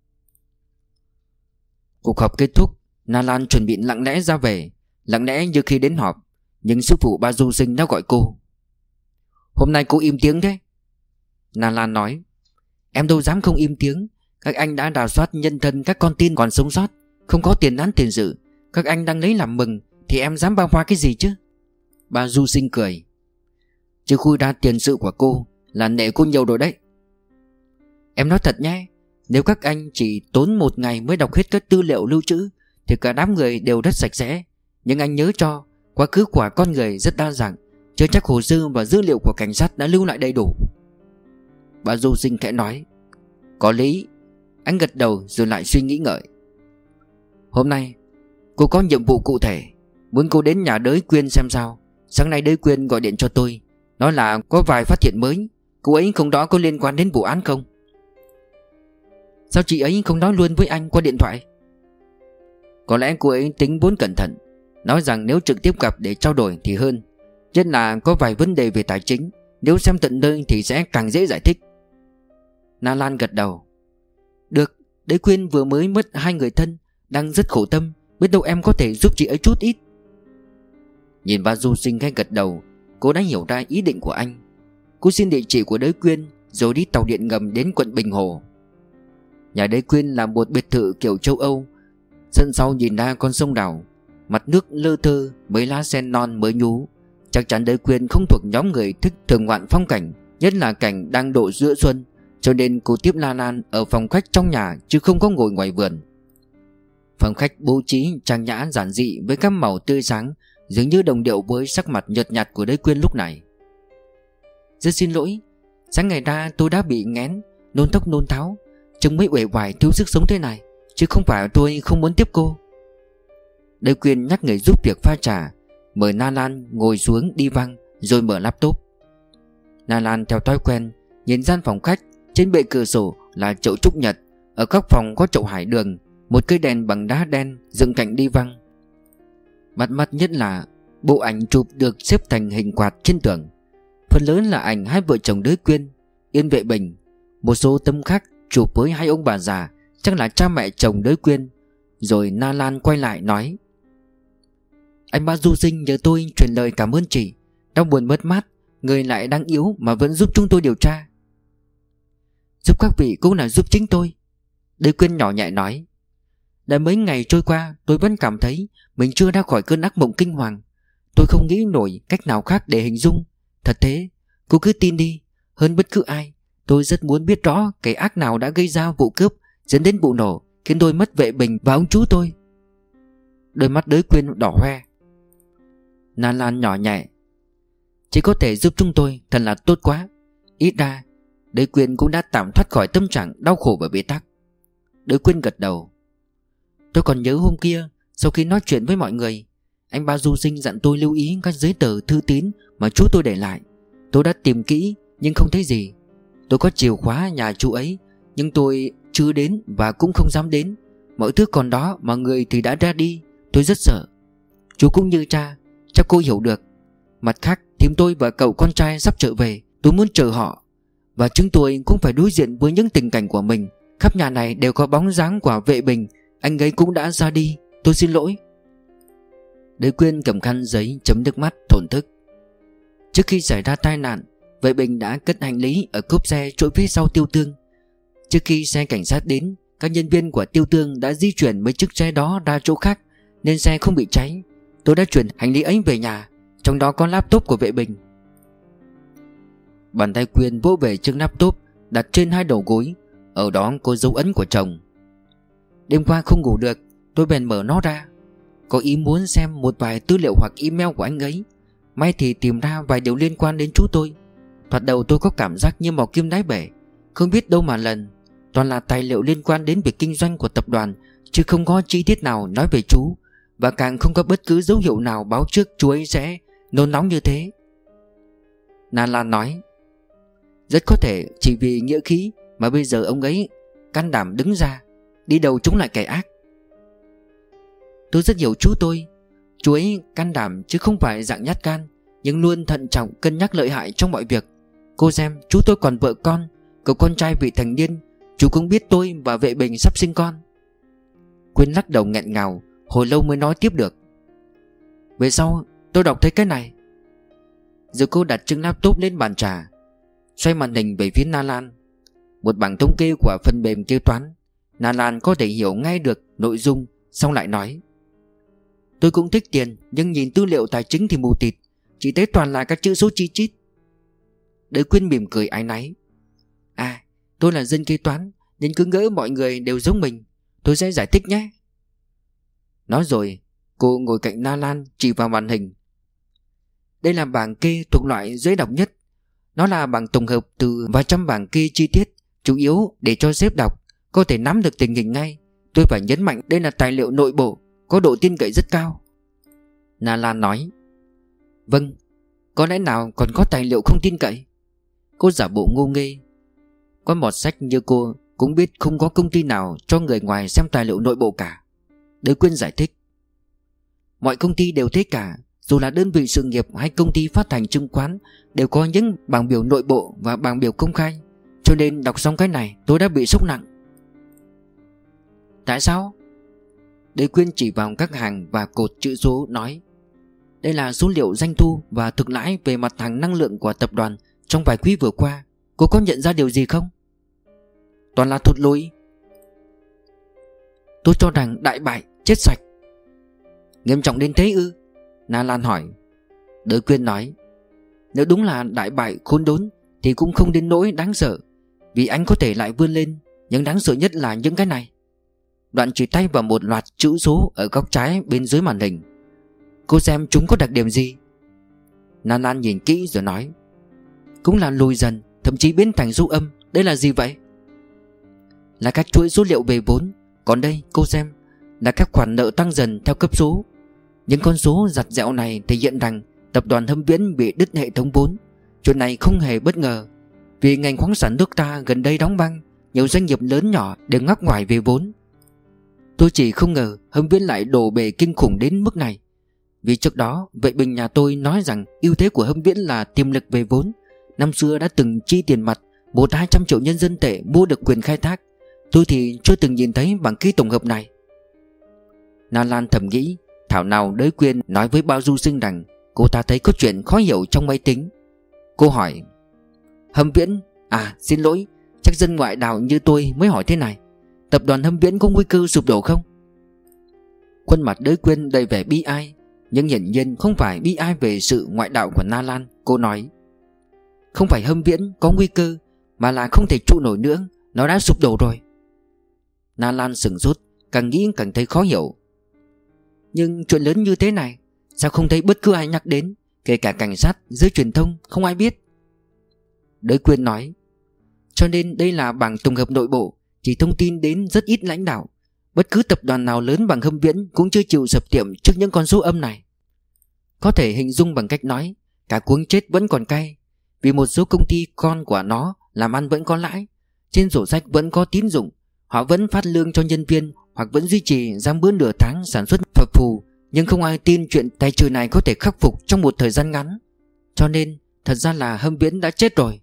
Cuộc họp kết thúc, Na Lan chuẩn bị lặng lẽ ra về, lặng lẽ như khi đến họp. Nhưng sư phụ Ba Du Sinh đã gọi cô. Hôm nay cô im tiếng thế? Na Lan nói. Em đâu dám không im tiếng. Các anh đã rà soát nhân thân các con tin còn sống sót, không có tiền án tiền sự. Các anh đang lấy làm mừng thì em dám bao hoa cái gì chứ? Ba Du Sinh cười. Chứ khui ra tiền sự của cô là nể cô nhiều rồi đấy. Em nói thật nhé, nếu các anh chỉ tốn 1 ngày mới đọc hết các tư liệu lưu trữ thì cả đám người đều rất sạch sẽ. Nhưng anh nhớ cho, quá khứ của con người rất đa dạng, chưa chắc hồ sơ và dữ liệu của cảnh sát đã lưu lại đầy đủ. Bà Du Sinh khẽ nói. Có lý. Anh gật đầu rồi lại suy nghĩ ngợi. Hôm nay cô có nhiệm vụ cụ thể, muốn cô đến nhà Đới Quyên xem sao. Sáng nay Đới Quyên gọi điện cho tôi, nói là có vài phát hiện mới. Cô ấy không đó có liên quan đến vụ án không? Sao chị ấy không nói luôn với anh qua điện thoại? Có lẽ cô ấy tính vốn cẩn thận, nói rằng nếu trực tiếp gặp để trao đổi thì hơn. Nhất là có vài vấn đề về tài chính, nếu xem tận nơi thì sẽ càng dễ giải thích. Na Lan gật đầu. Được, Đới Quyên vừa mới mất 2 người thân, đang rất khổ tâm, biết đâu em có thể giúp chị ấy chút ít. Nhìn Ba Du Sinh khẽ gật đầu, cô đã hiểu ra ý định của anh. Cô xin địa chỉ của Đới Quyên rồi đi tàu điện ngầm đến quận Bình Hồ. Nhà Đới Quyên là một biệt thự kiểu châu Âu. Sân sau nhìn ra con sông đào, mặt nước lơ thơ, mấy lá sen non mới nhú. Chắc chắn Đới Quyên không thuộc nhóm người thích thường ngoạn phong cảnh, nhất là cảnh đang độ giữa xuân, cho nên cô tiếp La Lan ở phòng khách trong nhà chứ không có ngồi ngoài vườn. Phòng khách bố trí trang nhã giản dị với các màu tươi sáng, dường như đồng điệu với sắc mặt nhợt nhạt của Đới Quyên lúc này. Rất xin lỗi, sáng ngày ra tôi đã bị nghén, nôn thốc nôn tháo, trông mới uể oải thiếu sức sống thế này, chứ không phải tôi không muốn tiếp cô. Đới Quyên nhắc người giúp việc pha trà, mời Na Lan ngồi xuống đi văng, rồi mở laptop. Na Lan theo thói quen nhìn gian phòng khách. Trên bệ cửa sổ là chậu trúc nhật, ở góc phòng có chậu hải đường, một cây đèn bằng đá đen dựng cạnh đi văng. Bắt mắt nhất là bộ ảnh chụp được xếp thành hình quạt trên tường. Phần lớn là ảnh hai vợ chồng Đới Quyên, Yên Vệ Bình. Một số tấm khác chụp với hai ông bà già, chắc là cha mẹ chồng Đới Quyên. Rồi Na Lan quay lại nói: Anh ba du sinh nhờ tôi truyền lời cảm ơn chị. Đau buồn mất mát, người lại đang yếu mà vẫn giúp chúng tôi điều tra. Giúp các vị cũng là giúp chính tôi, Đới Quyên nhỏ nhẹ nói. Đã mấy ngày trôi qua, tôi vẫn cảm thấy mình chưa ra khỏi cơn ác mộng kinh hoàng. Tôi không nghĩ nổi cách nào khác để hình dung. Thật thế, cô cứ tin đi. Hơn bất cứ ai, tôi rất muốn biết rõ kẻ ác nào đã gây ra vụ cướp dẫn đến vụ nổ khiến tôi mất Vệ Bình và ông chú tôi. Đôi mắt Đới Quyên đỏ hoe. Na Lan nhỏ nhẹ: Chỉ có thể giúp chúng tôi thật là tốt quá. Ít ra Đới Quyên cũng đã tạm thoát khỏi tâm trạng đau khổ và bế tắc. Đới Quyên gật đầu. Tôi còn nhớ hôm kia, sau khi nói chuyện với mọi người, anh ba du sinh dặn tôi lưu ý các giấy tờ thư tín mà chú tôi để lại. Tôi đã tìm kỹ nhưng không thấy gì. Tôi có chìa khóa nhà chú ấy, nhưng tôi chưa đến và cũng không dám đến. Mọi thứ còn đó mà người thì đã ra đi. Tôi rất sợ. Chú cũng như cha, chắc cô hiểu được. Mặt khác, thím tôi và cậu con trai sắp trở về. Tôi muốn chờ họ. Và chúng tôi cũng phải đối diện với những tình cảnh của mình. Khắp nhà này đều có bóng dáng của Vệ Bình. Anh ấy cũng đã ra đi. Tôi xin lỗi. Đới Quyên cầm khăn giấy chấm nước mắt thổn thức. Trước khi xảy ra tai nạn, Vệ Bình đã cất hành lý ở cốp xe chỗ phía sau Tiêu Tương. Trước khi xe cảnh sát đến, các nhân viên của Tiêu Tương đã di chuyển mấy chiếc xe đó ra chỗ khác, nên xe không bị cháy. Tôi đã chuyển hành lý ấy về nhà, trong đó có laptop của Vệ Bình. Bàn tay Quyên vỗ về chiếc laptop đặt trên hai đầu gối. Ở đó có dấu ấn của chồng. Đêm qua không ngủ được, tôi bèn mở nó ra. Có ý muốn xem một vài tư liệu hoặc email của anh ấy. May thì tìm ra vài điều liên quan đến chú tôi. Thoạt đầu tôi có cảm giác như mò kim đáy bể, không biết đâu mà lần. Toàn là tài liệu liên quan đến việc kinh doanh của tập đoàn, chứ không có chi tiết nào nói về chú. Và càng không có bất cứ dấu hiệu nào báo trước chú ấy sẽ nôn nóng như thế. Na Lan nói: Rất có thể chỉ vì nghĩa khí mà bây giờ ông ấy can đảm đứng ra, đi đầu chống lại kẻ ác. Tôi rất hiểu chú tôi. Chú ấy can đảm chứ không phải dạng nhát gan, nhưng luôn thận trọng cân nhắc lợi hại trong mọi việc. Cô xem, chú tôi còn vợ con, cậu con trai vị thành niên. Chú cũng biết tôi và Vệ Bình sắp sinh con. Quyên lắc đầu nghẹn ngào, hồi lâu mới nói tiếp được. Về sau tôi đọc thấy cái này. Rồi cô đặt chiếc laptop lên bàn trà, xoay màn hình về phía Na Lan. Một bảng thống kê của phần mềm kế toán. Na Lan có thể hiểu ngay được nội dung, xong lại nói: Tôi cũng thích tiền, nhưng nhìn tư liệu tài chính thì mù tịt, chỉ thấy toàn là các chữ số chi chít. Đới Quyên mỉm cười áy náy. À, tôi là dân kế toán, nên cứ ngỡ mọi người đều giống mình. Tôi sẽ giải thích nhé. Nói rồi, cô ngồi cạnh Na Lan chỉ vào màn hình. Đây là bảng kê thuộc loại dễ đọc nhất. Nó là bảng tổng hợp từ vài trăm bảng kê chi tiết, chủ yếu để cho sếp đọc có thể nắm được tình hình ngay. Tôi phải nhấn mạnh đây là tài liệu nội bộ, có độ tin cậy rất cao. Na Lan nói: Vâng, có lẽ nào còn có tài liệu không tin cậy? Cô giả bộ ngô nghê. Có mọt sách như cô cũng biết không có công ty nào cho người ngoài xem tài liệu nội bộ cả. Đới Quyên giải thích: Mọi công ty đều thế cả, dù là đơn vị sự nghiệp hay công ty phát hành chứng khoán, đều có những bảng biểu nội bộ và bảng biểu công khai. Cho nên đọc xong cái này tôi đã bị sốc nặng. Tại sao? Đới Quyên chỉ vào các hàng và cột chữ số nói: Đây là số liệu doanh thu và thực lãi về mặt hàng năng lượng của tập đoàn trong vài quý vừa qua. Cô có nhận ra điều gì không? Toàn là thụt lùi. Tôi cho rằng đại bại, chết sạch. Nghiêm trọng đến thế ư? Na Lan hỏi. Đới Quyên nói: Nếu đúng là đại bại khốn đốn thì cũng không đến nỗi đáng sợ, vì anh có thể lại vươn lên. Nhưng đáng sợ nhất là những cái này. Đoạn chỉ tay vào một loạt chữ số ở góc trái bên dưới màn hình. Cô xem chúng có đặc điểm gì? Nan Lan nhìn kỹ rồi nói: cũng là lùi dần, thậm chí biến thành dấu âm. Đây là gì vậy? Là các chuỗi số liệu về vốn. Còn đây cô xem, là các khoản nợ tăng dần theo cấp số. Những con số giặt giẹo này thể hiện rằng tập đoàn Hâm Viễn bị đứt hệ thống vốn. Chuyện này không hề bất ngờ, vì ngành khoáng sản nước ta gần đây đóng băng, nhiều doanh nghiệp lớn nhỏ đều ngắc ngoài về vốn. Tôi chỉ không ngờ Hâm Viễn lại đổ bể kinh khủng đến mức này. Vì trước đó Vệ Bình nhà tôi nói rằng ưu thế của Hâm Viễn là tiềm lực về vốn. Năm xưa đã từng chi tiền mặt 100-200 triệu nhân dân tệ mua được quyền khai thác. Tôi thì chưa từng nhìn thấy bảng ký tổng hợp này. Nan Lan thầm nghĩ, thảo nào Đới Quyên nói với Bao Du Sinh rằng cô ta thấy có chuyện khó hiểu trong máy tính. Cô hỏi: Hâm Viễn, xin lỗi, chắc dân ngoại đạo như tôi mới hỏi thế này. Tập đoàn Hâm Viễn có nguy cơ sụp đổ không? Khuôn mặt Đới Quyên đầy vẻ bi ai, nhưng hiển nhiên không phải bi ai về sự ngoại đạo của Nan Lan. Cô nói: không phải Hâm Viễn có nguy cơ, mà là không thể trụ nổi nữa, nó đã sụp đổ rồi. Nan Lan sửng sốt, càng nghĩ càng thấy khó hiểu. Nhưng chuyện lớn như thế này, sao không thấy bất cứ ai nhắc đến, kể cả cảnh sát, giới truyền thông, không ai biết. Đới Quyên nói: cho nên đây là bảng tổng hợp nội bộ, chỉ thông tin đến rất ít lãnh đạo. Bất cứ tập đoàn nào lớn bằng Hâm Viễn cũng chưa chịu sập tiệm trước những con số âm này. Có thể hình dung bằng cách nói, cả cuống chết vẫn còn cay. Vì một số công ty con của nó làm ăn vẫn có lãi, trên sổ sách vẫn có tín dụng, họ vẫn phát lương cho nhân viên, hoặc vẫn duy trì giam bữa nửa tháng sản xuất phập phù. Nhưng không ai tin chuyện tài trừ này có thể khắc phục trong một thời gian ngắn. Cho nên thật ra là Hâm Viễn đã chết rồi.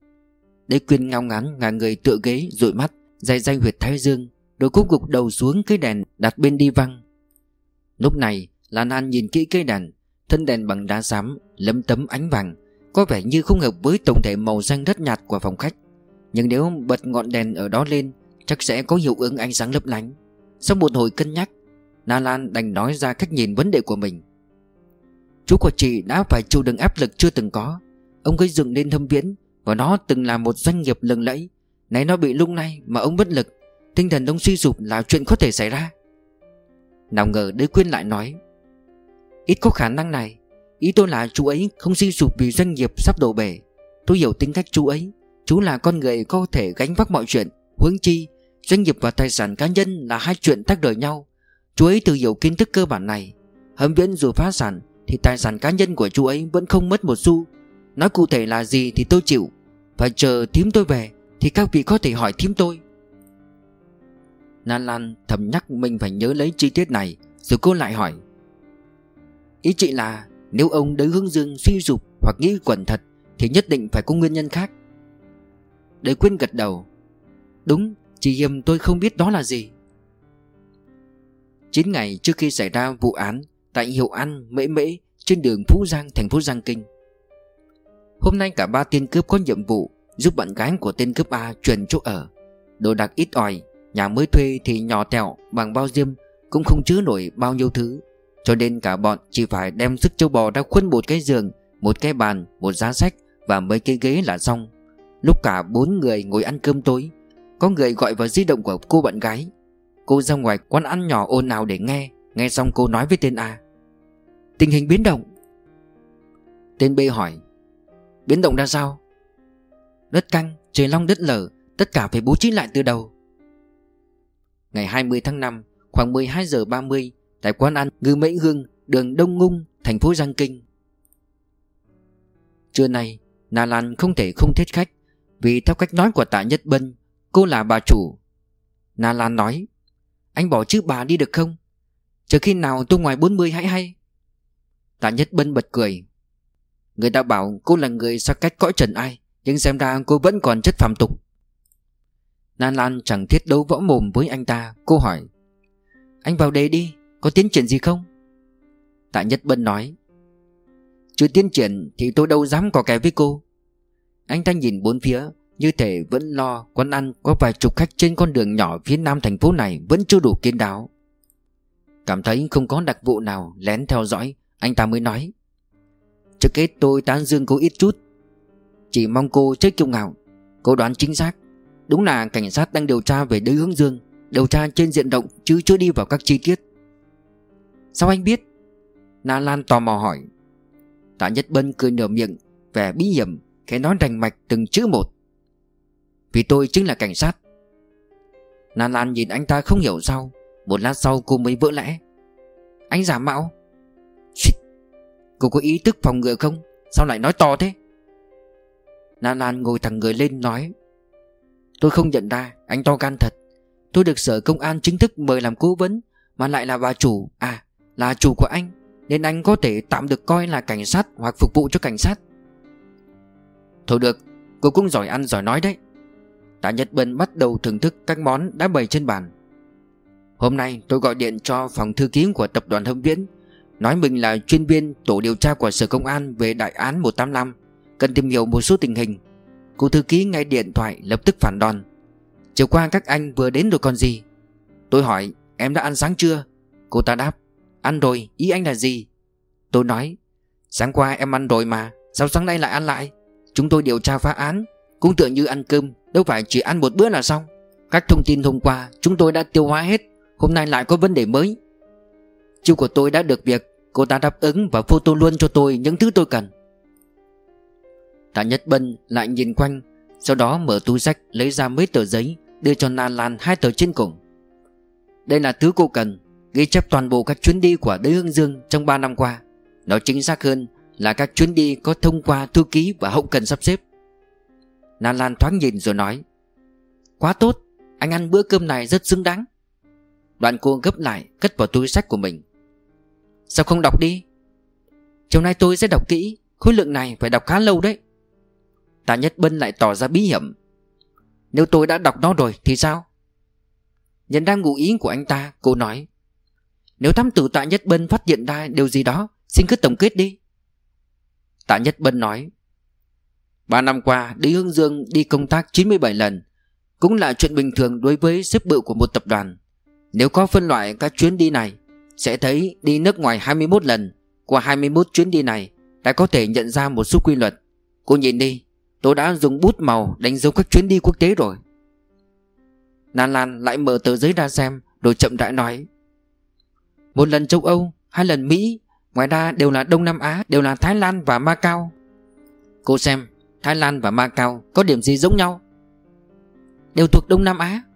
Đế Quyên ngao ngán ngả người tựa ghế, dụi mắt, day huyệt thái dương, rồi cúi gục đầu xuống cây đèn đặt bên đi văng. Lúc này Lan An nhìn kỹ cây đèn, thân đèn bằng đá xám lấm tấm ánh vàng, có vẻ như không hợp với tổng thể màu xanh rất nhạt của phòng khách. Nhưng nếu bật ngọn đèn ở đó lên, chắc sẽ có hiệu ứng ánh sáng lấp lánh. Sau một hồi cân nhắc, Na Lan đành nói ra cách nhìn vấn đề của mình. Chú của chị đã phải chịu đựng áp lực chưa từng có. Ông gây dựng nên Hâm Viễn, và nó từng là một doanh nghiệp lừng lẫy. Nay nó bị lung lay mà ông bất lực, tinh thần ông suy sụp là chuyện có thể xảy ra. Nào ngờ Đới Quyên lại nói: ít có khả năng này. Ý tôi là chú ấy không suy sụp vì doanh nghiệp sắp đổ bể. Tôi hiểu tính cách chú ấy. Chú là con người có thể gánh vác mọi chuyện. Huống chi doanh nghiệp và tài sản cá nhân là hai chuyện tách rời nhau. Chú ấy tự hiểu kiến thức cơ bản này. Hâm Viễn dù phá sản thì tài sản cá nhân của chú ấy vẫn không mất một xu. Nói cụ thể là gì thì tôi chịu. Phải chờ thím tôi về thì các vị có thể hỏi thím tôi. Nan Lan thầm nhắc mình phải nhớ lấy chi tiết này. Rồi cô lại hỏi: ý chị là nếu ông Đới Hướng Dương suy sụp hoặc nghĩ quẩn thật thì nhất định phải có nguyên nhân khác. Đới Quyên gật đầu: đúng, chỉ hiềm tôi không biết đó là gì. 9 ngày trước khi xảy ra vụ án tại hiệu ăn Mễ Mễ trên đường Phú Giang, thành phố Giang Kinh. Hôm nay cả ba tên cướp có nhiệm vụ giúp bạn gái của tên cướp A chuyển chỗ ở. Đồ đạc ít ỏi, nhà mới thuê thì nhỏ tẹo bằng bao diêm, cũng không chứa nổi bao nhiêu thứ. Cho nên cả bọn chỉ phải đem sức trâu bò ra khuân một cái giường, một cái bàn, một giá sách và mấy cái ghế là xong. Lúc cả 4 người ngồi ăn cơm tối, có người gọi vào di động của cô bạn gái. Cô ra ngoài quán ăn nhỏ ồn ào để nghe. Nghe xong cô nói với tên A: tình hình biến động. Tên B hỏi: biến động ra sao? Đất căng, trời long đất lở, tất cả phải bố trí lại từ đầu. Ngày 20 tháng 5, khoảng 12 giờ 30, tại quán ăn Ngư Mễ Hương, đường Đông Ngung, thành phố Giang Kinh. Trưa nay Na Lan không thể không thiết khách, vì theo cách nói của Tạ Nhất Bân, cô là bà chủ. Na Lan nói: anh bỏ chữ bà đi được không? Chờ khi nào tôi ngoài 40 hãy hay. Tạ Nhất Bân bật cười: người ta bảo cô là người xa cách cõi trần ai, nhưng xem ra cô vẫn còn chất phàm tục. Na Lan chẳng thiết đấu võ mồm với anh ta. Cô hỏi: anh vào đây đi, có tiến triển gì không? Tạ Nhất Bân nói: chưa tiến triển thì tôi đâu dám có kè với cô. Anh ta nhìn bốn phía, như thể vẫn lo quán ăn có vài chục khách trên con đường nhỏ phía nam thành phố này vẫn chưa đủ kín đáo. Cảm thấy không có đặc vụ nào lén theo dõi, anh ta mới nói: trước hết tôi tán dương cô ít chút. chỉ mong cô chết kiêu ngạo. Cô đoán chính xác. Đúng là cảnh sát đang điều tra về Đới Hướng Dương, điều tra trên diện rộng chứ chưa đi vào các chi tiết. Sao anh biết? Na Lan tò mò hỏi. Tạ Nhất Bân cười nửa miệng, vẻ bí hiểm, khẽ nói rành mạch từng chữ một. Vì tôi chính là cảnh sát. Na Lan nhìn anh ta không hiểu sao. Một lát sau cô mới vỡ lẽ. Anh giả mạo? Shit. Cô có ý thức phòng ngừa không? Sao lại nói to thế? Na Lan ngồi thẳng người lên nói. Tôi không nhận ra, anh to gan thật. Tôi được sở công an chính thức mời làm cố vấn, mà lại là bà chủ, là chủ của anh, nên anh có thể tạm được coi là cảnh sát hoặc phục vụ cho cảnh sát. Thôi được, cô cũng giỏi ăn giỏi nói đấy. Tạ Nhất Bân bắt đầu thưởng thức các món đã bày trên bàn. Hôm nay tôi gọi điện cho phòng thư ký của tập đoàn Hâm Viễn, nói mình là chuyên viên tổ điều tra của sở công an về đại án 185, cần tìm hiểu một số tình hình. Cô thư ký nghe điện thoại lập tức phản đòn. Chiều qua các anh vừa đến rồi còn gì? Tôi hỏi em đã ăn sáng chưa? Cô ta đáp ăn rồi, ý anh là gì? Tôi nói sáng qua em ăn rồi mà, sao sáng nay lại ăn lại? Chúng tôi điều tra phá án cũng tựa như ăn cơm, đâu phải chỉ ăn một bữa là xong. Các thông tin hôm qua chúng tôi đã tiêu hóa hết, hôm nay lại có vấn đề mới. Chiêu của tôi đã được việc, cô ta đáp ứng và photo luôn cho tôi những thứ tôi cần. Tạ Nhất Bân lại nhìn quanh, sau đó mở túi xách lấy ra mấy tờ giấy, đưa cho Na Lan 2 tờ trên cùng. Đây là thứ cô cần, ghi chép toàn bộ các chuyến đi của Đới Hướng Dương trong 3 năm qua. Nói chính xác hơn là các chuyến đi có thông qua thư ký và hậu cần sắp xếp. Na Lan thoáng nhìn rồi nói. Quá tốt, anh ăn bữa cơm này rất xứng đáng. Đoạn cô gấp lại cất vào túi xách của mình. Sao không đọc đi? Chiều nay tôi sẽ đọc kỹ, khối lượng này phải đọc khá lâu đấy. Tạ Nhất Bân lại tỏ ra bí hiểm. Nếu tôi đã đọc nó rồi thì sao? Nhận ra ngụ ý của anh ta, cô nói. Nếu thám tử Tạ Nhất Bân phát hiện ra điều gì đó, xin cứ tổng kết đi. Tạ Nhất Bân nói. 3 năm qua Đới Hướng Dương đi công tác 97 lần, cũng là chuyện bình thường đối với sếp bự của một tập đoàn. Nếu có phân loại các chuyến đi này, sẽ thấy đi nước ngoài 21 lần. Qua 21 chuyến đi này đã có thể nhận ra một số quy luật. Cô nhìn đi, tôi đã dùng bút màu đánh dấu các chuyến đi quốc tế rồi. Na Lan lại mở tờ giấy ra xem, rồi chậm rãi nói. 1 lần châu Âu, 2 lần Mỹ, ngoài ra đều là Đông Nam Á, đều là Thái Lan và Macau. Cô xem, Thái Lan và Macau có điểm gì giống nhau? Đều thuộc Đông Nam Á.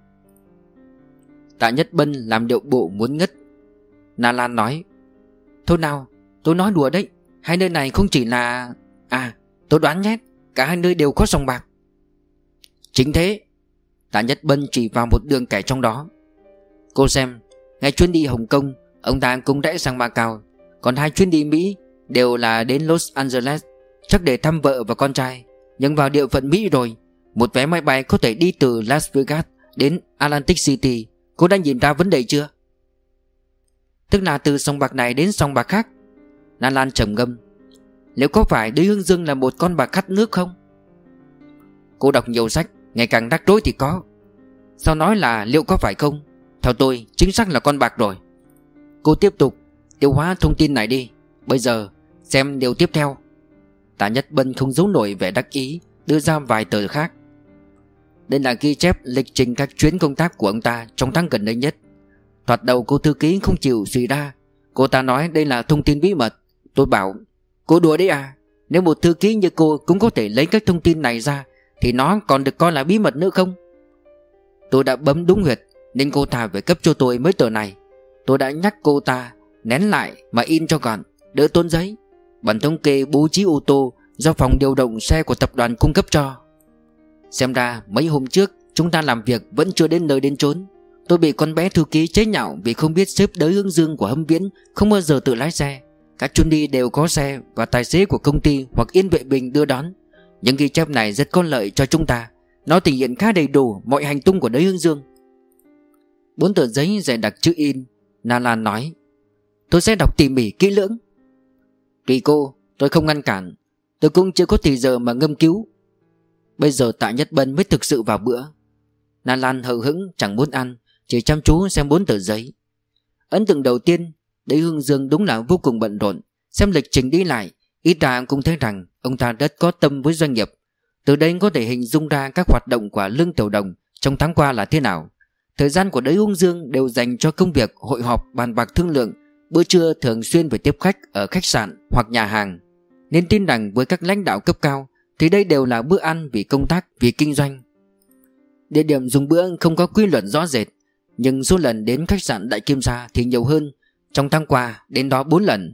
Tạ Nhất Bân làm điệu bộ muốn ngất. Na Lan nói. Thôi nào, tôi nói đùa đấy. Hai nơi này không chỉ là... tôi đoán nhé, cả hai nơi đều có sòng bạc. Chính thế. Tạ Nhất Bân chỉ vào một đường kẻ trong đó. Cô xem, ngay chuyến đi Hồng Kông, ông ta cũng đã sang Macau. Còn 2 chuyến đi Mỹ đều là đến Los Angeles, chắc để thăm vợ và con trai. Nhưng vào địa phận Mỹ rồi, một vé máy bay có thể đi từ Las Vegas đến Atlantic City. Cô đã nhìn ra vấn đề chưa? Tức là từ sòng bạc này đến sòng bạc khác. Na Lan trầm ngâm. Liệu có phải Đới Hướng Dương là một con bạc khát nước không? Cô đọc nhiều sách, ngày càng rắc rối thì có. Sao nói là liệu có phải không? Theo tôi chính xác là con bạc rồi. Cô tiếp tục tiêu hóa thông tin này đi. Bây giờ xem điều tiếp theo. Tạ Nhất Bân không giấu nổi vẻ đắc ý, đưa ra vài tờ khác. Đây là ghi chép lịch trình các chuyến công tác của ông ta trong tháng gần đây nhất. Thoạt đầu cô thư ký không chịu suy ra. Cô ta nói đây là thông tin bí mật. Tôi bảo, cô đùa đấy à? Nếu một thư ký như cô cũng có thể lấy các thông tin này ra, thì nó còn được coi là bí mật nữa không? Tôi đã bấm đúng huyệt, nên cô ta phải cấp cho tôi mấy tờ này. Tôi đã nhắc cô ta nén lại mà in cho gọn, đỡ tốn giấy. Bản thống kê bố trí ô tô do phòng điều động xe của tập đoàn cung cấp cho. Xem ra mấy hôm trước chúng ta làm việc vẫn chưa đến nơi đến chốn. Tôi bị con bé thư ký chế nhạo vì không biết sếp Đới Hướng Dương của Hâm Viễn không bao giờ tự lái xe. Các chuyến đi đều có xe và tài xế của công ty hoặc Yên Vệ Bình đưa đón. Những ghi chép này rất có lợi cho chúng ta. Nó thể hiện khá đầy đủ mọi hành tung của Đới Hướng Dương. 4 tờ giấy dày đặc chữ in. Na Lan nói. Tôi sẽ đọc tỉ mỉ kỹ lưỡng. Tùy cô, tôi không ngăn cản. Tôi cũng chưa có thì giờ mà ngâm cứu. Bây giờ Tạ Nhất Bân mới thực sự vào bữa. Na Lan hờ hững chẳng muốn ăn, chỉ chăm chú xem 4 tờ giấy. Ấn tượng đầu tiên, Đới Hướng Dương đúng là vô cùng bận rộn. Xem lịch trình đi lại, ít ra cũng thấy rằng ông ta rất có tâm với doanh nghiệp. Từ đây có thể hình dung ra các hoạt động của Lương Tiểu Đồng trong tháng qua là thế nào. Thời gian của Đới Ung Dương đều dành cho công việc, hội họp, bàn bạc thương lượng. Bữa trưa thường xuyên phải tiếp khách ở khách sạn hoặc nhà hàng. Nên tin rằng với các lãnh đạo cấp cao thì đây đều là bữa ăn vì công tác, vì kinh doanh. Địa điểm dùng bữa không có quy luật rõ rệt, nhưng số lần đến khách sạn Đại Kim Sa thì nhiều hơn. Trong tháng qua đến đó 4 lần.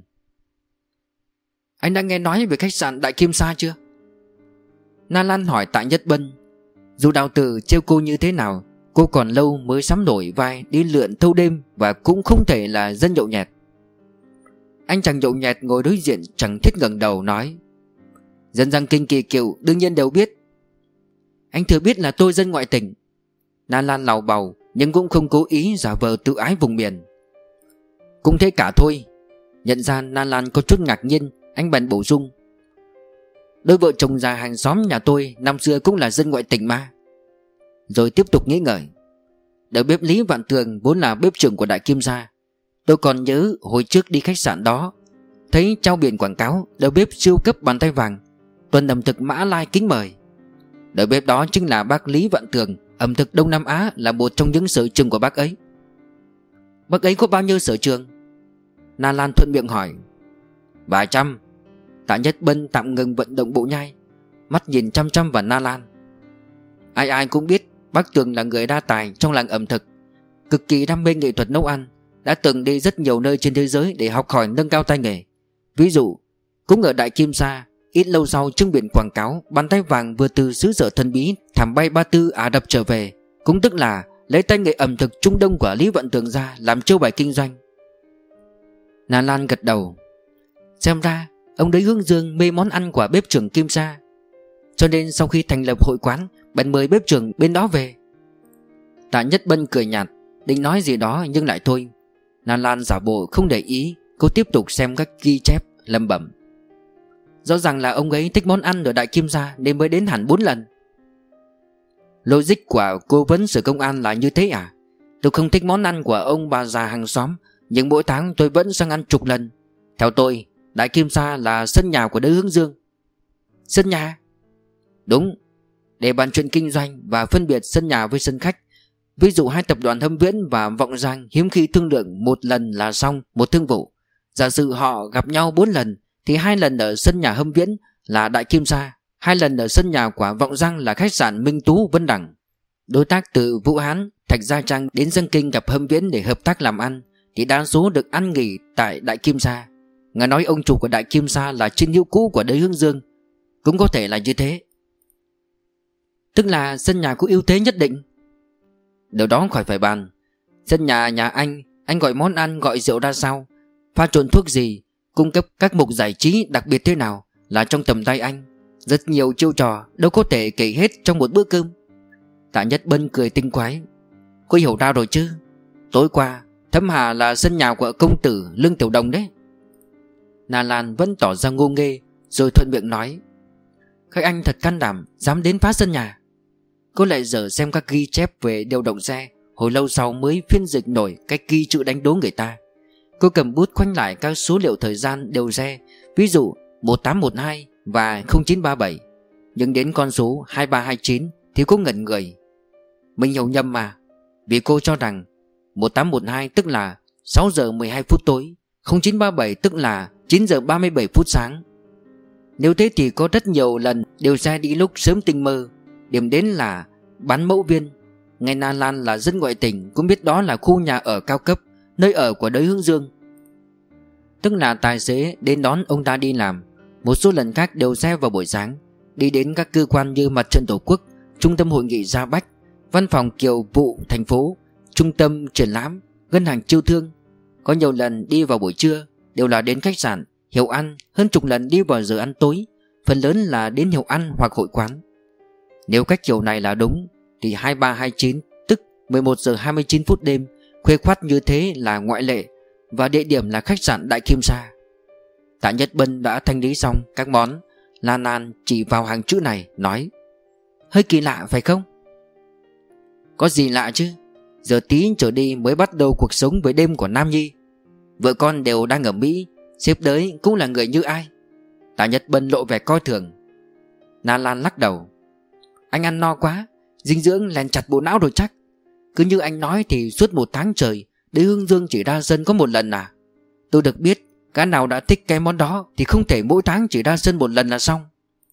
Anh đã nghe nói về khách sạn Đại Kim Sa chưa? Na Lan hỏi Tạ Nhất Bân. Dù Đào Tử trêu cô như thế nào, cô còn lâu mới sắm nổi vai đi lượn thâu đêm và cũng không thể là dân nhậu nhẹt. Anh chàng nhậu nhẹt ngồi đối diện chẳng thích ngẩng đầu nói: Dân Giang Kinh kỳ cựu đương nhiên đều biết. Anh thừa biết là tôi dân ngoại tỉnh. Na Lan lào bầu nhưng cũng không cố ý giả vờ tự ái vùng miền. Cũng thế cả thôi. Nhận ra Na Lan có chút ngạc nhiên, anh bèn bổ sung: Đôi vợ chồng già hàng xóm nhà tôi năm xưa cũng là dân ngoại tỉnh mà. Rồi tiếp tục nghĩ ngợi: Đầu bếp Lý Vạn Tường vốn là bếp trưởng của Đại Kim Sa. Tôi còn nhớ hồi trước đi khách sạn đó, thấy treo biển quảng cáo đầu bếp siêu cấp bàn tay vàng, tuần ẩm thực Mã Lai kính mời. Đầu bếp đó chính là bác Lý Vạn Tường. Ẩm thực Đông Nam Á là một trong những sở trường của bác ấy. Bác ấy có bao nhiêu sở trường? Na Lan thuận miệng hỏi. Vài trăm. Tạ Nhất Bân tạm ngừng vận động bộ nhai, mắt nhìn chăm chăm vào Na Lan. Ai ai cũng biết bác Tường là người đa tài trong làng ẩm thực, cực kỳ đam mê nghệ thuật nấu ăn, đã từng đi rất nhiều nơi trên thế giới để học hỏi nâng cao tay nghề. Ví dụ cũng ở Đại Kim Sa, ít lâu sau trưng biển quảng cáo bàn tay vàng vừa từ xứ sở thần bí thảm bay Ba Tư Ả Rập trở về, cũng tức là lấy tay nghề ẩm thực Trung Đông của Lý Vận Tường ra làm chiêu bài kinh doanh. Na Lan gật đầu. Xem ra ông đấy Hướng Dương mê món ăn của bếp trưởng Kim Sa, cho nên sau khi thành lập hội quán bèn mời bếp trưởng bên đó về. Tạ Nhất Bân cười nhạt, định nói gì đó nhưng lại thôi. Na Lan giả bộ không để ý, cô tiếp tục xem các ghi chép, lẩm bẩm. Rõ ràng là ông ấy thích món ăn ở Đại Kim Sa nên mới đến hẳn 4 lần. Logic của cố vấn sở công an là như thế à? Tôi không thích món ăn của ông bà già hàng xóm, nhưng mỗi tháng tôi vẫn sang ăn chục lần. Theo tôi, Đại Kim Sa là sân nhà của Đới Hướng Dương. Sân nhà? Đúng. Để bàn chuyện kinh doanh và phân biệt sân nhà với sân khách. Ví dụ hai tập đoàn Hâm Viễn và Vọng Giang hiếm khi thương lượng một lần là xong một thương vụ. Giả sử họ gặp nhau 4 lần thì 2 lần ở sân nhà Hâm Viễn là Đại Kim Sa, 2 lần ở sân nhà của Vọng Giang là khách sạn Minh Tú Vân Đẳng. Đối tác từ Vũ Hán, Thạch Gia Trang đến Giang Kinh gặp Hâm Viễn để hợp tác làm ăn thì đa số được ăn nghỉ tại Đại Kim Sa. Nghe nói ông chủ của Đại Kim Sa là chiến hữu cũ của Đới Hướng Dương. Cũng có thể là như thế. Tức là sân nhà có ưu thế nhất định. Điều đó khỏi phải bàn. Sân nhà anh gọi món ăn gọi rượu ra sao, pha trộn thuốc gì, cung cấp các mục giải trí đặc biệt thế nào là trong tầm tay anh. Rất nhiều chiêu trò đâu có thể kể hết trong một bữa cơm. Tạ Nhất Bân cười tinh quái. Cô hiểu ra rồi chứ? Tối qua Thấm Hà là sân nhà của công tử Lương Tiểu Đồng đấy. Na Lan vẫn tỏ ra ngô nghê, rồi thuận miệng nói. Các anh thật can đảm, dám đến phá sân nhà. Cô lại dở xem các ghi chép về điều động xe, hồi lâu sau mới phiên dịch nổi cách ghi chữ đánh đố người ta. Cô cầm bút khoanh lại các số liệu thời gian đều xe, ví dụ 1812 và 0937. Nhưng đến con số 2329 thì cô ngẩn người. Mình hiểu nhầm mà. Vì cô cho rằng 1812 tức là 6 giờ 12 phút tối, 0937 tức là 9 giờ 37 phút sáng. Nếu thế thì có rất nhiều lần đều xe đi lúc sớm tinh mơ. Điểm đến là bán mẫu viên. Ngay Na Lan là dân ngoại tỉnh cũng biết đó là khu nhà ở cao cấp, nơi ở của Đới Hướng Dương. Tức là tài xế đến đón ông ta đi làm. Một số lần khác đều xe vào buổi sáng, đi đến các cơ quan như Mặt trận Tổ quốc, Trung tâm Hội nghị Gia Bách, Văn phòng Kiều vụ thành phố, Trung tâm triển lãm, Ngân hàng Chiêu thương. Có nhiều lần đi vào buổi trưa, đều là đến khách sạn, hiệu ăn. Hơn chục lần đi vào giờ ăn tối, phần lớn là đến hiệu ăn hoặc hội quán. Nếu cách chiều này là đúng thì 2329 tức 11 giờ 29 phút đêm, khuya khoắt như thế là ngoại lệ, và địa điểm là khách sạn Đại Kim Sa. Tạ Nhất Bân đã thanh lý xong các món. Lan Lan chỉ vào hàng chữ này nói. Hơi kỳ lạ phải không? Có gì lạ chứ? Giờ tí trở đi mới bắt đầu cuộc sống với đêm của Nam Nhi. Vợ con đều đang ở Mỹ, sếp Đới cũng là người như ai? Tạ Nhất Bân lộ vẻ coi thường. Na Lan lắc đầu. Anh ăn no quá, dinh dưỡng lèn chặt bộ não rồi chắc. Cứ như anh nói thì suốt 1 tháng trời Đế Hương Dương chỉ ra sân có 1 lần à? Tôi được biết cá nào đã thích cái món đó thì không thể mỗi tháng chỉ ra sân 1 lần là xong.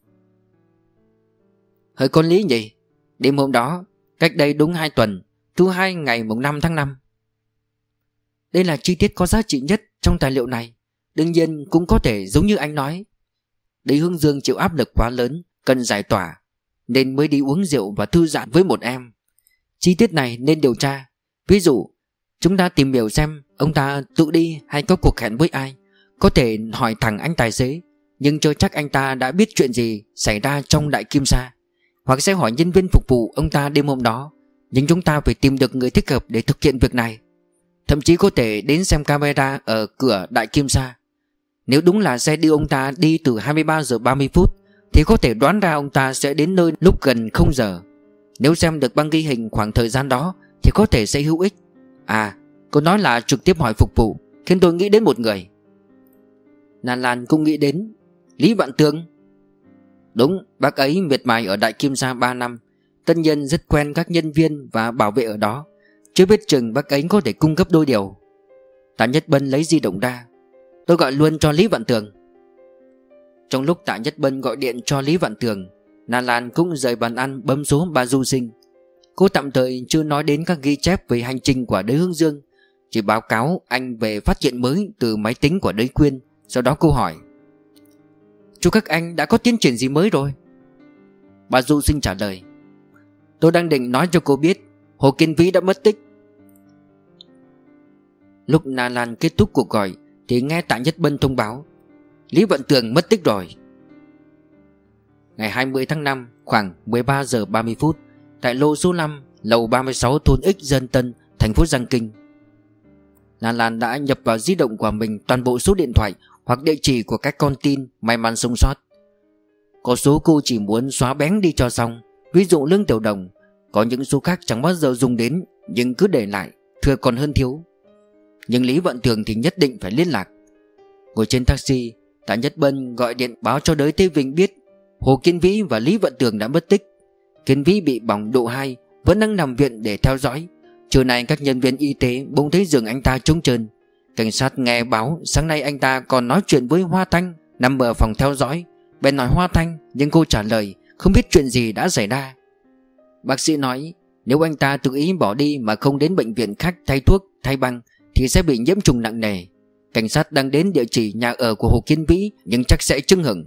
Hơi con lý nhỉ. Đêm hôm đó, cách đây đúng 2 tuần, thứ 2 ngày mùng 5 tháng 5. Đây là chi tiết có giá trị nhất trong tài liệu này. Đương nhiên cũng có thể giống như anh nói, Đế Hương Dương chịu áp lực quá lớn, cần giải tỏa, nên mới đi uống rượu và thư giãn với một em. Chi tiết này nên điều tra. Ví dụ, chúng ta tìm hiểu xem ông ta tự đi hay có cuộc hẹn với ai. Có thể hỏi thẳng anh tài xế, nhưng chưa chắc anh ta đã biết chuyện gì xảy ra trong Đại Kim Sa. Hoặc sẽ hỏi nhân viên phục vụ ông ta đêm hôm đó, nhưng chúng ta phải tìm được người thích hợp để thực hiện việc này. Thậm chí có thể đến xem camera ở cửa Đại Kim Sa. Nếu đúng là xe đưa ông ta đi từ 23 giờ 30 phút thì có thể đoán ra ông ta sẽ đến nơi lúc gần 0 giờ. Nếu xem được băng ghi hình khoảng thời gian đó thì có thể sẽ hữu ích. À, cô nói là trực tiếp hỏi phục vụ, khiến tôi nghĩ đến một người. Lan Lan cũng nghĩ đến Lý Vạn Tường. Đúng, bác ấy miệt mài ở Đại Kim Sa 3 năm. Tất nhiên rất quen các nhân viên và bảo vệ ở đó. Chưa biết chừng bác ấy có thể cung cấp đôi điều. Tạ Nhất Bân lấy di động ra. Tôi gọi luôn cho Lý Vạn Tường. Trong lúc Tạ Nhất Bân gọi điện cho Lý Vạn Tường, Lan Lan cũng rời bàn ăn bấm số bà Du Sinh. Cô tạm thời chưa nói đến các ghi chép về hành trình của Đế Hương Dương, chỉ báo cáo anh về phát hiện mới từ máy tính của Đế Quyên. Sau đó cô hỏi: chú các anh đã có tiến triển gì mới rồi? Bà Du Sinh trả lời: tôi đang định nói cho cô biết Hồ Kiên Vĩ đã mất tích. Lúc Lan Lan kết thúc cuộc gọi thì nghe Tạ Nhất Bân thông báo Lý Vận Tường mất tích rồi. Ngày 20 tháng 5 khoảng 13 giờ 30 phút tại lô số 5 lầu 36 thôn X Dân Tân, thành phố Giang Kinh. Lan Lan đã nhập vào di động của mình toàn bộ số điện thoại hoặc địa chỉ của các con tin may mắn sống sót. Có số cô chỉ muốn xóa bén đi cho xong, ví dụ Lương Tiểu Đồng. Có những số khác chẳng bao giờ dùng đến, nhưng cứ để lại, thừa còn hơn thiếu. Nhưng Lý Vận Tường thì nhất định phải liên lạc. Ngồi trên taxi, Tạ Nhất Bân gọi điện báo cho Đới Thế Vinh biết Hồ Kiên Vĩ và Lý Vận Tường đã mất tích. Kiên Vĩ bị bỏng độ 2, vẫn đang nằm viện để theo dõi. Trưa nay các nhân viên y tế bỗng thấy giường anh ta trống trơn. Cảnh sát nghe báo sáng nay anh ta còn nói chuyện với Hoa Thanh nằm ở phòng theo dõi. Bèn hỏi Hoa Thanh, nhưng cô trả lời không biết chuyện gì đã xảy ra. Bác sĩ nói nếu anh ta tự ý bỏ đi mà không đến bệnh viện khác thay thuốc, thay băng thì sẽ bị nhiễm trùng nặng nề. Cảnh sát đang đến địa chỉ nhà ở của Hồ Kiên Vĩ, nhưng chắc sẽ chưng hửng.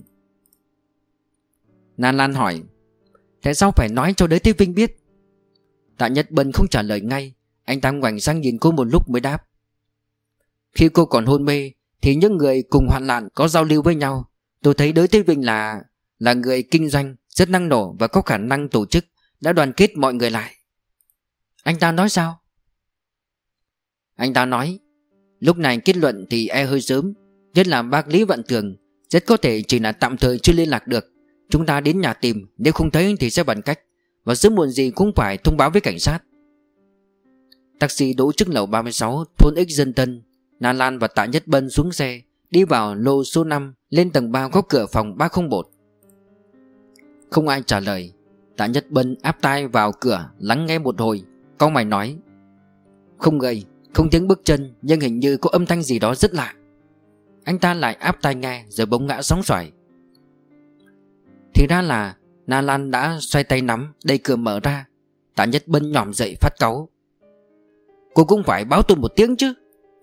Lan Lan hỏi: tại sao phải nói cho Đới Thế Vinh biết? Tạ Nhất Bân không trả lời ngay. Anh ta ngoảnh sang nhìn cô một lúc mới đáp: khi cô còn hôn mê thì những người cùng hoạn nạn có giao lưu với nhau. Tôi thấy Đới Thế Vinh là người kinh doanh, rất năng nổ và có khả năng tổ chức, đã đoàn kết mọi người lại. Anh ta nói sao? Anh ta nói lúc này kết luận thì hơi sớm, nhất là bác Lý Vạn Tường rất có thể chỉ là tạm thời chưa liên lạc được. Chúng ta đến nhà tìm, nếu không thấy thì sẽ bằng cách, và sớm muộn gì cũng phải thông báo với cảnh sát. Taxi đỗ trước lầu 36 thôn X Dân Tân. Lan Lan và Tạ Nhất Bân xuống xe, đi vào lô số 5, lên tầng 3 có cửa phòng 301. Không ai trả lời. Tạ Nhất Bân áp tai vào cửa lắng nghe một hồi, cau mày nói: không người, không tiếng bước chân, nhưng hình như có âm thanh gì đó rất lạ. Anh ta lại áp tai nghe rồi bỗng ngã sóng xoài. Thì ra là Lan Lan đã xoay tay nắm đẩy cửa mở ra. Tạ Nhất Bân nhỏm dậy phát cáu: cô cũng phải báo tôi một tiếng chứ.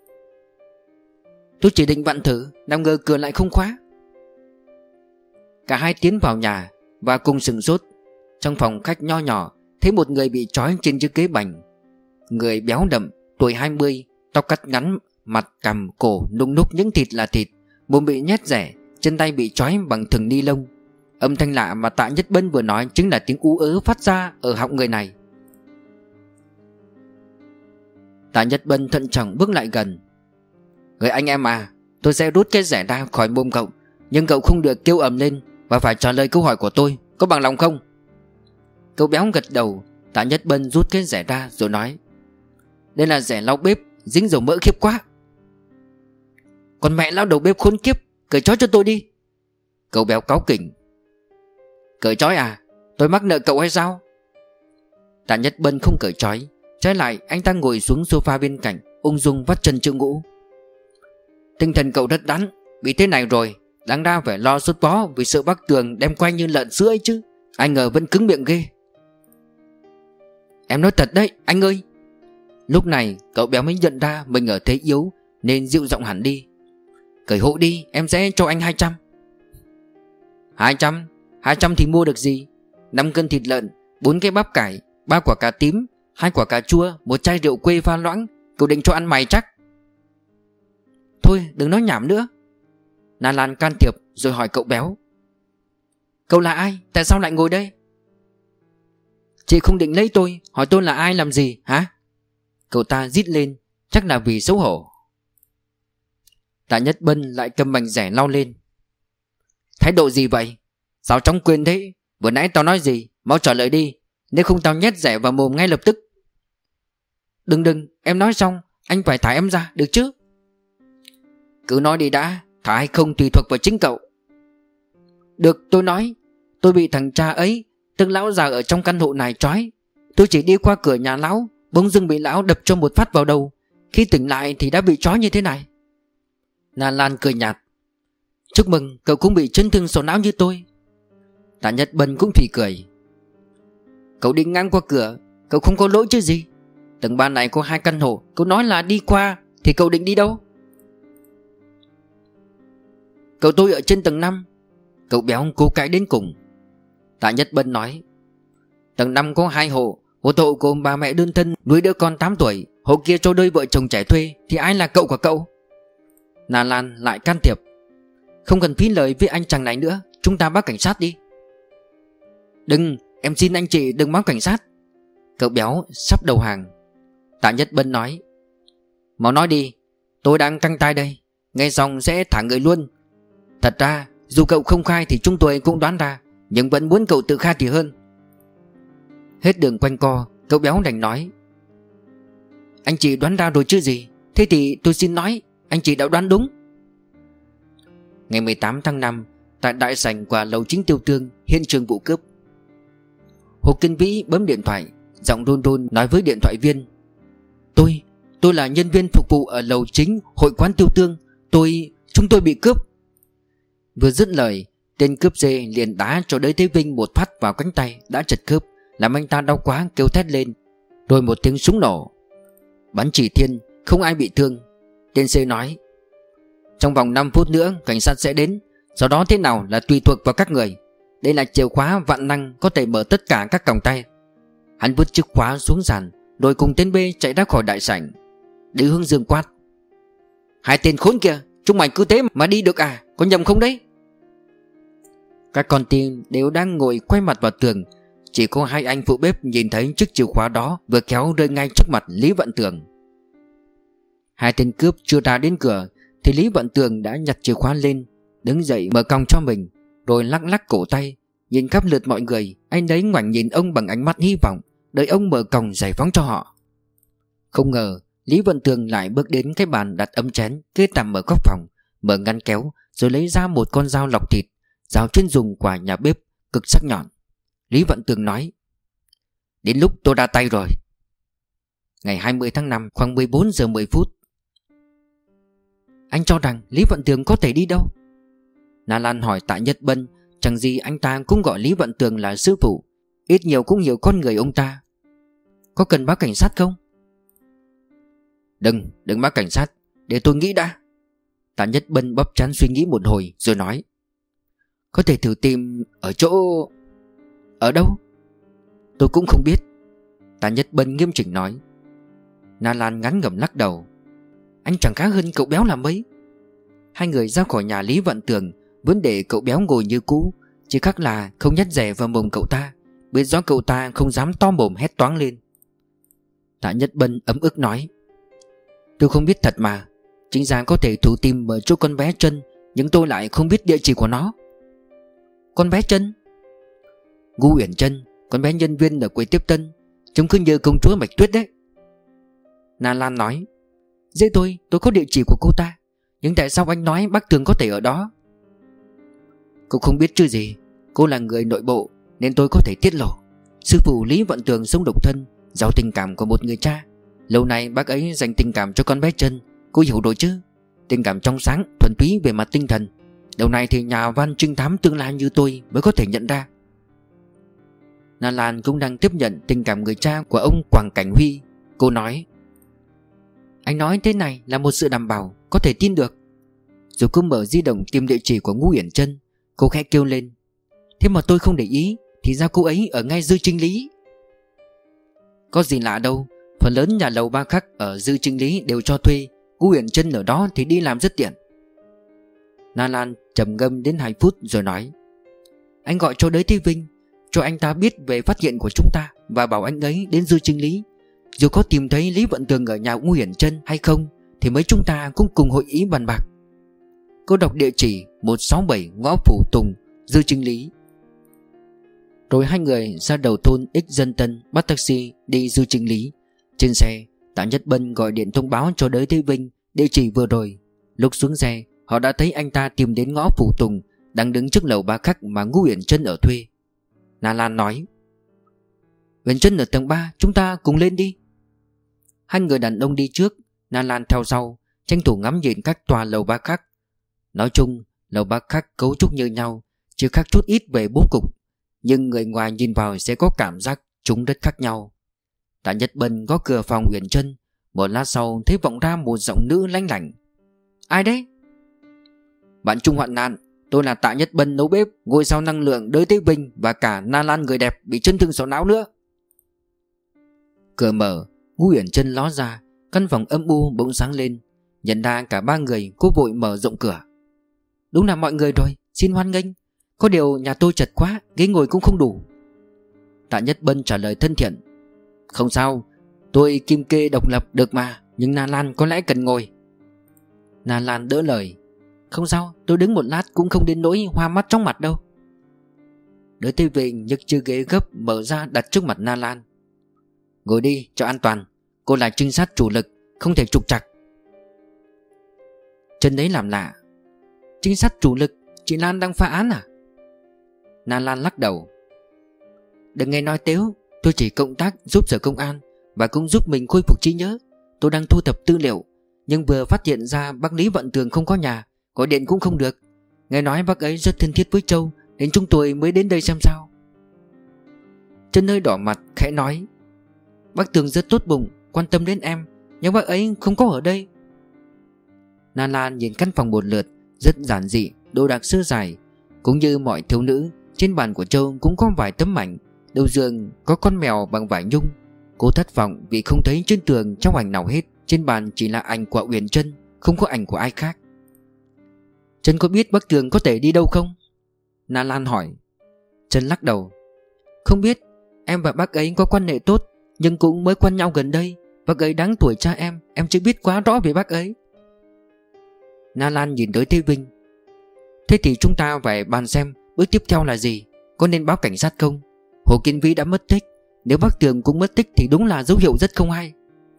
Tôi chỉ định vặn thử, nào ngờ cửa lại không khóa. Cả hai tiến vào nhà và cùng sửng sốt. Trong phòng khách nho nhỏ thấy một người bị trói trên chiếc ghế bành. Người béo đậm, tuổi 20, tóc cắt ngắn, mặt cằm cổ nung núc những thịt là thịt, mồm bị nhét rẻ, chân tay bị trói bằng thừng ni lông. Âm thanh lạ mà Tạ Nhất Bân vừa nói chính là tiếng ú ớ phát ra ở họng người này. Tạ Nhất Bân thận trọng bước lại gần: người anh em à, tôi sẽ rút cái rẻ ra khỏi mồm cậu, nhưng cậu không được kêu ầm lên và phải trả lời câu hỏi của tôi, có bằng lòng không? Cậu béo gật đầu. Tạ Nhất Bân rút cái rẻ ra rồi nói: đây là rẻ lau bếp, dính dầu mỡ khiếp quá. Còn mẹ lao đầu bếp khốn kiếp, cởi trói cho tôi đi. Cậu béo cáu kỉnh: cởi trói à? Tôi mắc nợ cậu hay sao? Tạ Nhất Bân không cởi trói. Trái lại anh ta ngồi xuống sofa bên cạnh, ung dung vắt chân Trương Ngũ. Tinh thần cậu rất đắn. Bị thế này rồi đáng ra phải lo sốt vó vì sợ bác Tường đem quay như lợn sữa ấy chứ. Ai ngờ vẫn cứng miệng ghê. Em nói thật đấy anh ơi. Lúc này cậu béo mới nhận ra mình ở thế yếu nên dịu giọng hẳn đi. Cởi hộ đi, em sẽ cho anh 200. 200? 200 thì mua được gì? 5 cân thịt lợn, 4 cái bắp cải, 3 quả cà tím, 2 quả cà chua, 1 chai rượu quê pha loãng. Cậu định cho ăn mày chắc? Thôi đừng nói nhảm nữa. Na Lan can thiệp rồi hỏi cậu béo. Cậu là ai? Tại sao lại ngồi đây? Chị không định lấy tôi, hỏi tôi là ai làm gì hả? Cậu ta rít lên, chắc là vì xấu hổ. Tạ Nhất Bân lại cầm mảnh rẻ lau lên. Thái độ gì vậy? Sao chóng quên thế? Vừa nãy tao nói gì? Mau trả lời đi, nếu không tao nhét rẻ vào mồm ngay lập tức. Đừng, em nói xong anh phải thả em ra, được chứ? Cứ nói đi đã, thả hay không tùy thuộc vào chính cậu. Được, tôi nói. Tôi bị thằng cha ấy, tức lão già ở trong căn hộ này trói. Tôi chỉ đi qua cửa nhà lão, bỗng dưng bị lão đập cho một phát vào đầu. Khi tỉnh lại thì đã bị trói như thế này. Na Lan cười nhạt. Chúc mừng, cậu cũng bị chấn thương sọ não như tôi. Tạ Nhất Bân cũng phì cười. Cậu đi ngang qua cửa, cậu không có lỗi chứ gì. Tầng 3 này có 2 căn hộ, cậu nói là đi qua, thì cậu định đi đâu? Cậu tôi ở trên tầng 5. Cậu béo cố cãi đến cùng. Tạ Nhất Bân nói. Tầng 5 có 2 hộ. Hộ hộ gồm bà mẹ đơn thân nuôi đứa con 8 tuổi. Hộ kia cho đôi vợ chồng trẻ thuê. Thì ai là cậu của cậu? Na Lan lại can thiệp. Không cần phí lời với anh chàng này nữa, chúng ta báo cảnh sát đi. Đừng, em xin anh chị đừng báo cảnh sát. Cậu béo sắp đầu hàng. Tạ Nhất Bân nói. Mau nói đi, tôi đang căng tay đây. Nghe xong sẽ thả người luôn. Thật ra dù cậu không khai thì chúng tôi cũng đoán ra, nhưng vẫn muốn cậu tự khai thì hơn. Hết đường quanh co, cậu béo đành nói. Anh chị đoán ra rồi chứ gì. Thế thì tôi xin nói, anh chị đã đoán đúng. Ngày 18 tháng 5, tại đại sảnh của lầu chính Tiêu Tương, hiện trường vụ cướp. Hồ Kinh Vĩ bấm điện thoại, giọng run run nói với điện thoại viên. Tôi là nhân viên phục vụ ở lầu chính hội quán Tiêu Tương. Chúng tôi bị cướp. Vừa dứt lời, tên cướp dê liền đá cho Đới Thế Vinh một phát vào cánh tay đã chật khớp, làm anh ta đau quá kêu thét lên. Rồi một tiếng súng nổ. Bắn chỉ thiên, không ai bị thương. Tên C nói. Trong vòng 5 phút nữa cảnh sát sẽ đến. Sau đó thế nào là tùy thuộc vào các người. Đây là chìa khóa vạn năng có thể mở tất cả các còng tay. Hắn vứt chiếc khóa xuống sàn, rồi cùng tên B chạy ra khỏi đại sảnh. Để Hướng Dương quát. Hai tên khốn kia, chúng mày cứ thế mà đi được à? Có nhầm không đấy? Các con tin đều đang ngồi quay mặt vào tường. Chỉ có hai anh phụ bếp nhìn thấy chiếc chìa khóa đó vừa kéo rơi ngay trước mặt Lý Vận Tường. Hai tên cướp chưa ra đến cửa thì Lý Vận Tường đã nhặt chìa khóa lên, đứng dậy mở còng cho mình, rồi lắc lắc cổ tay. Nhìn khắp lượt mọi người, anh ấy ngoảnh nhìn ông bằng ánh mắt hy vọng, đợi ông mở còng giải phóng cho họ. Không ngờ Lý Vận Tường lại bước đến cái bàn đặt ấm chén kê tằm ở góc phòng, mở ngăn kéo rồi lấy ra một con dao lọc thịt, dao chuyên dùng của nhà bếp, cực sắc nhọn. Lý Vận Tường nói. Đến lúc tôi ra tay rồi. Ngày 20 tháng 5 khoảng 14 giờ 10 phút. Anh cho rằng Lý Vận Tường có thể đi đâu? Na Lan hỏi Tạ Nhất Bân. Chẳng gì anh ta cũng gọi Lý Vận Tường là sư phụ, ít nhiều cũng hiểu con người ông ta. Có cần báo cảnh sát không? Đừng báo cảnh sát, để tôi nghĩ đã. Tạ Nhất Bân bóp trán suy nghĩ một hồi rồi nói. Có thể thử tìm ở chỗ... Ở đâu? Tôi cũng không biết. Tạ Nhất Bân nghiêm chỉnh nói. Na Lan ngán ngẩm lắc đầu. Anh chẳng khá hơn cậu béo là mấy. Hai người ra khỏi nhà Lý Vận Tường, vẫn để cậu béo ngồi như cũ, chỉ khác là không nhét rẻ vào mồm cậu ta. Biết rõ cậu ta không dám to mồm hét toáng lên. Tạ Nhất Bân ấm ức nói. Tôi không biết thật mà. Chính ra có thể thử tìm ở chỗ con bé Trân, nhưng tôi lại không biết địa chỉ của nó. Con bé Trân? Ngu Uyển Trân, con bé nhân viên ở quầy tiếp tân, trông cứ như công chúa Bạch Tuyết đấy. Na Lan nói. Dễ tôi có địa chỉ của cô ta. Nhưng tại sao anh nói bác Tường có thể ở đó? Cô không biết chứ gì. Cô là người nội bộ nên tôi có thể tiết lộ. Sư phụ Lý Vận Tường sống độc thân, giàu tình cảm của một người cha. Lâu nay bác ấy dành tình cảm cho con bé Trân. Cô hiểu rồi chứ? Tình cảm trong sáng, thuần túy về mặt tinh thần. Điều này thì nhà văn trinh thám tương lai như tôi mới có thể nhận ra. Na Lan cũng đang tiếp nhận tình cảm người cha của ông Quảng Cảnh Huy. Cô nói: anh nói thế này là một sự đảm bảo, có thể tin được. Rồi cô mở di động tìm địa chỉ của Ngô Uyển Trân. Cô khẽ kêu lên: thế mà tôi không để ý, thì ra cô ấy ở ngay Dư Trinh Lý. Có gì lạ đâu, phần lớn nhà lầu ba khắc ở Dư Trinh Lý đều cho thuê. Ngô Uyển Trân ở đó thì đi làm rất tiện. Na Lan trầm ngâm đến 2 phút rồi nói: anh gọi cho Đới Thế Vinh, cho anh ta biết về phát hiện của chúng ta, và bảo anh ấy đến Dư Trinh Lý. Dù có tìm thấy Lý Vận Tường ở nhà Ngô Uyển Trân hay không thì mấy chúng ta cũng cùng hội ý bàn bạc. Cô đọc địa chỉ 167 ngõ Phủ Tùng, Dư Trinh Lý. Rồi hai người ra đầu thôn X Dân Tân bắt taxi đi Dư Trinh Lý. Trên xe, Tạ Nhất Bân gọi điện thông báo cho Đới Thế Vinh địa chỉ vừa rồi. Lúc xuống xe, họ đã thấy anh ta tìm đến ngõ Phủ Tùng, đang đứng trước lầu ba khắc mà Ngô Uyển Trân ở thuê. Na Lan nói: Uyển Trân ở tầng 3, chúng ta cùng lên đi. Hai người đàn ông đi trước, Na Lan theo sau, tranh thủ ngắm nhìn các tòa lầu ba khắc. Nói chung, lầu ba khắc cấu trúc như nhau, chỉ khác chút ít về bố cục, nhưng người ngoài nhìn vào sẽ có cảm giác chúng rất khác nhau. Tạ Nhất Bân có cửa phòng Uyển Trân. Một lát sau thấy vọng ra một giọng nữ lanh lảnh: ai đấy? Bạn chung hoạn nạn, tôi là Tạ Nhất Bân, nấu bếp, ngôi sao năng lượng Đới Thế Vinh, và cả Na Lan người đẹp bị chấn thương sọ não nữa. Cửa mở, Ngô Uyển Trân ló ra. Căn phòng âm u bỗng sáng lên. Nhận ra cả ba người, cô vội mở rộng cửa: đúng là mọi người rồi, xin hoan nghênh. Có điều nhà tôi chật quá, ghế ngồi cũng không đủ. Tạ Nhất Bân trả lời thân thiện: không sao, tôi kim kê độc lập được mà, nhưng Na Lan có lẽ cần ngồi. Na Lan đỡ lời: không sao, tôi đứng một lát cũng không đến nỗi hoa mắt chóng mặt đâu. Đới Thế Vinh nhấc chiếc ghế gấp mở ra đặt trước mặt Na Lan: ngồi đi cho an toàn, cô là trinh sát chủ lực, không thể trục trặc. Chân đấy làm lạ: trinh sát chủ lực, chị Lan đang phá án à? Na Lan lắc đầu: đừng nghe nói tếu, tôi chỉ cộng tác giúp sở công an, và cũng giúp mình khôi phục trí nhớ. Tôi đang thu thập tư liệu, nhưng vừa phát hiện ra bác Lý Vận Tường không có nhà, gọi điện cũng không được. Nghe nói bác ấy rất thân thiết với Châu, nên chúng tôi mới đến đây xem sao. Chân hơi đỏ mặt khẽ nói: bác Tường rất tốt bụng, quan tâm đến em, nhưng bác ấy không có ở đây. Na Lan nhìn căn phòng một lượt, rất giản dị, đồ đạc sơ sài. Cũng như mọi thiếu nữ, trên bàn của Châu cũng có vài tấm ảnh, đầu giường có con mèo bằng vải nhung. Cô thất vọng vì không thấy trên tường trong ảnh nào hết. Trên bàn chỉ là ảnh của Uyển Trân, không có ảnh của ai khác. Trân có biết bác Tường có thể đi đâu không? Na Lan hỏi. Trân lắc đầu: không biết, em và bác ấy có quan hệ tốt, nhưng cũng mới quen nhau gần đây. Bác ấy đáng tuổi cha em chưa biết quá rõ về bác ấy. Na Lan nhìn tới Thế Vinh: thế thì chúng ta phải bàn xem bước tiếp theo là gì. Có nên báo cảnh sát không? Hồ Kiên Vĩ đã mất tích, nếu bác Tường cũng mất tích thì đúng là dấu hiệu rất không hay.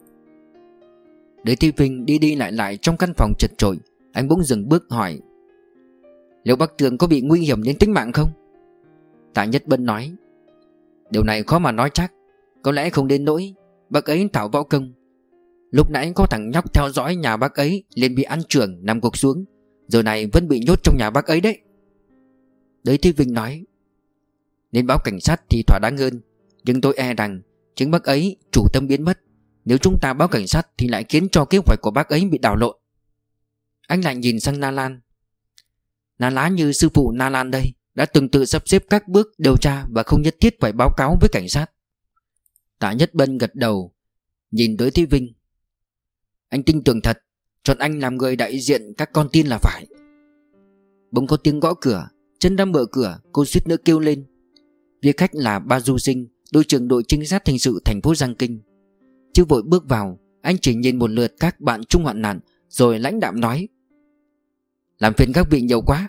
Đới Thế Vinh đi đi lại lại trong căn phòng chật chội. Anh bỗng dừng bước hỏi: liệu bác Tường có bị nguy hiểm đến tính mạng không? Tạ Nhất Bân nói: điều này khó mà nói chắc, có lẽ không đến nỗi. Bác ấy thạo võ công. Lúc nãy có thằng nhóc theo dõi nhà bác ấy liền bị ăn chưởng nằm gục xuống, giờ này vẫn bị nhốt trong nhà bác ấy đấy. Đới Thế Vinh nói: nên báo cảnh sát thì thỏa đáng hơn, nhưng tôi e rằng chính bác ấy chủ tâm biến mất. Nếu chúng ta báo cảnh sát thì lại khiến cho kế hoạch của bác ấy bị đảo lộn. Anh lại nhìn sang Na Lan: Na lá như sư phụ Na Lan đây đã từng tự sắp xếp các bước điều tra và không nhất thiết phải báo cáo với cảnh sát. Tạ Nhất Bân gật đầu, nhìn tới Thế Vinh: anh tin tưởng thật, chọn anh làm người đại diện các con tin là phải. Bỗng có tiếng gõ cửa. Chân đang mở cửa, cô suýt nữa kêu lên. Việc khách là Ba Du Sinh, đội trưởng đội trinh sát hình sự thành phố Giang Kinh. Chưa vội bước vào, anh chỉ nhìn một lượt các bạn chung hoạn nạn, rồi lãnh đạm nói: làm phiền các vị nhiều quá.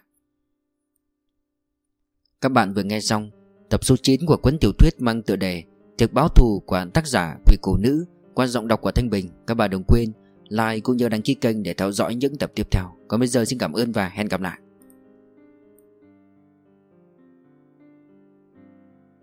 Các bạn vừa nghe xong tập số 9 của cuốn tiểu thuyết mang tựa đề Thực báo thù của tác giả Quỷ Cổ Nữ qua giọng đọc của Thanh Bình. Các bạn đừng quên like cũng như đăng ký kênh để theo dõi những tập tiếp theo. Còn bây giờ xin cảm ơn và hẹn gặp lại.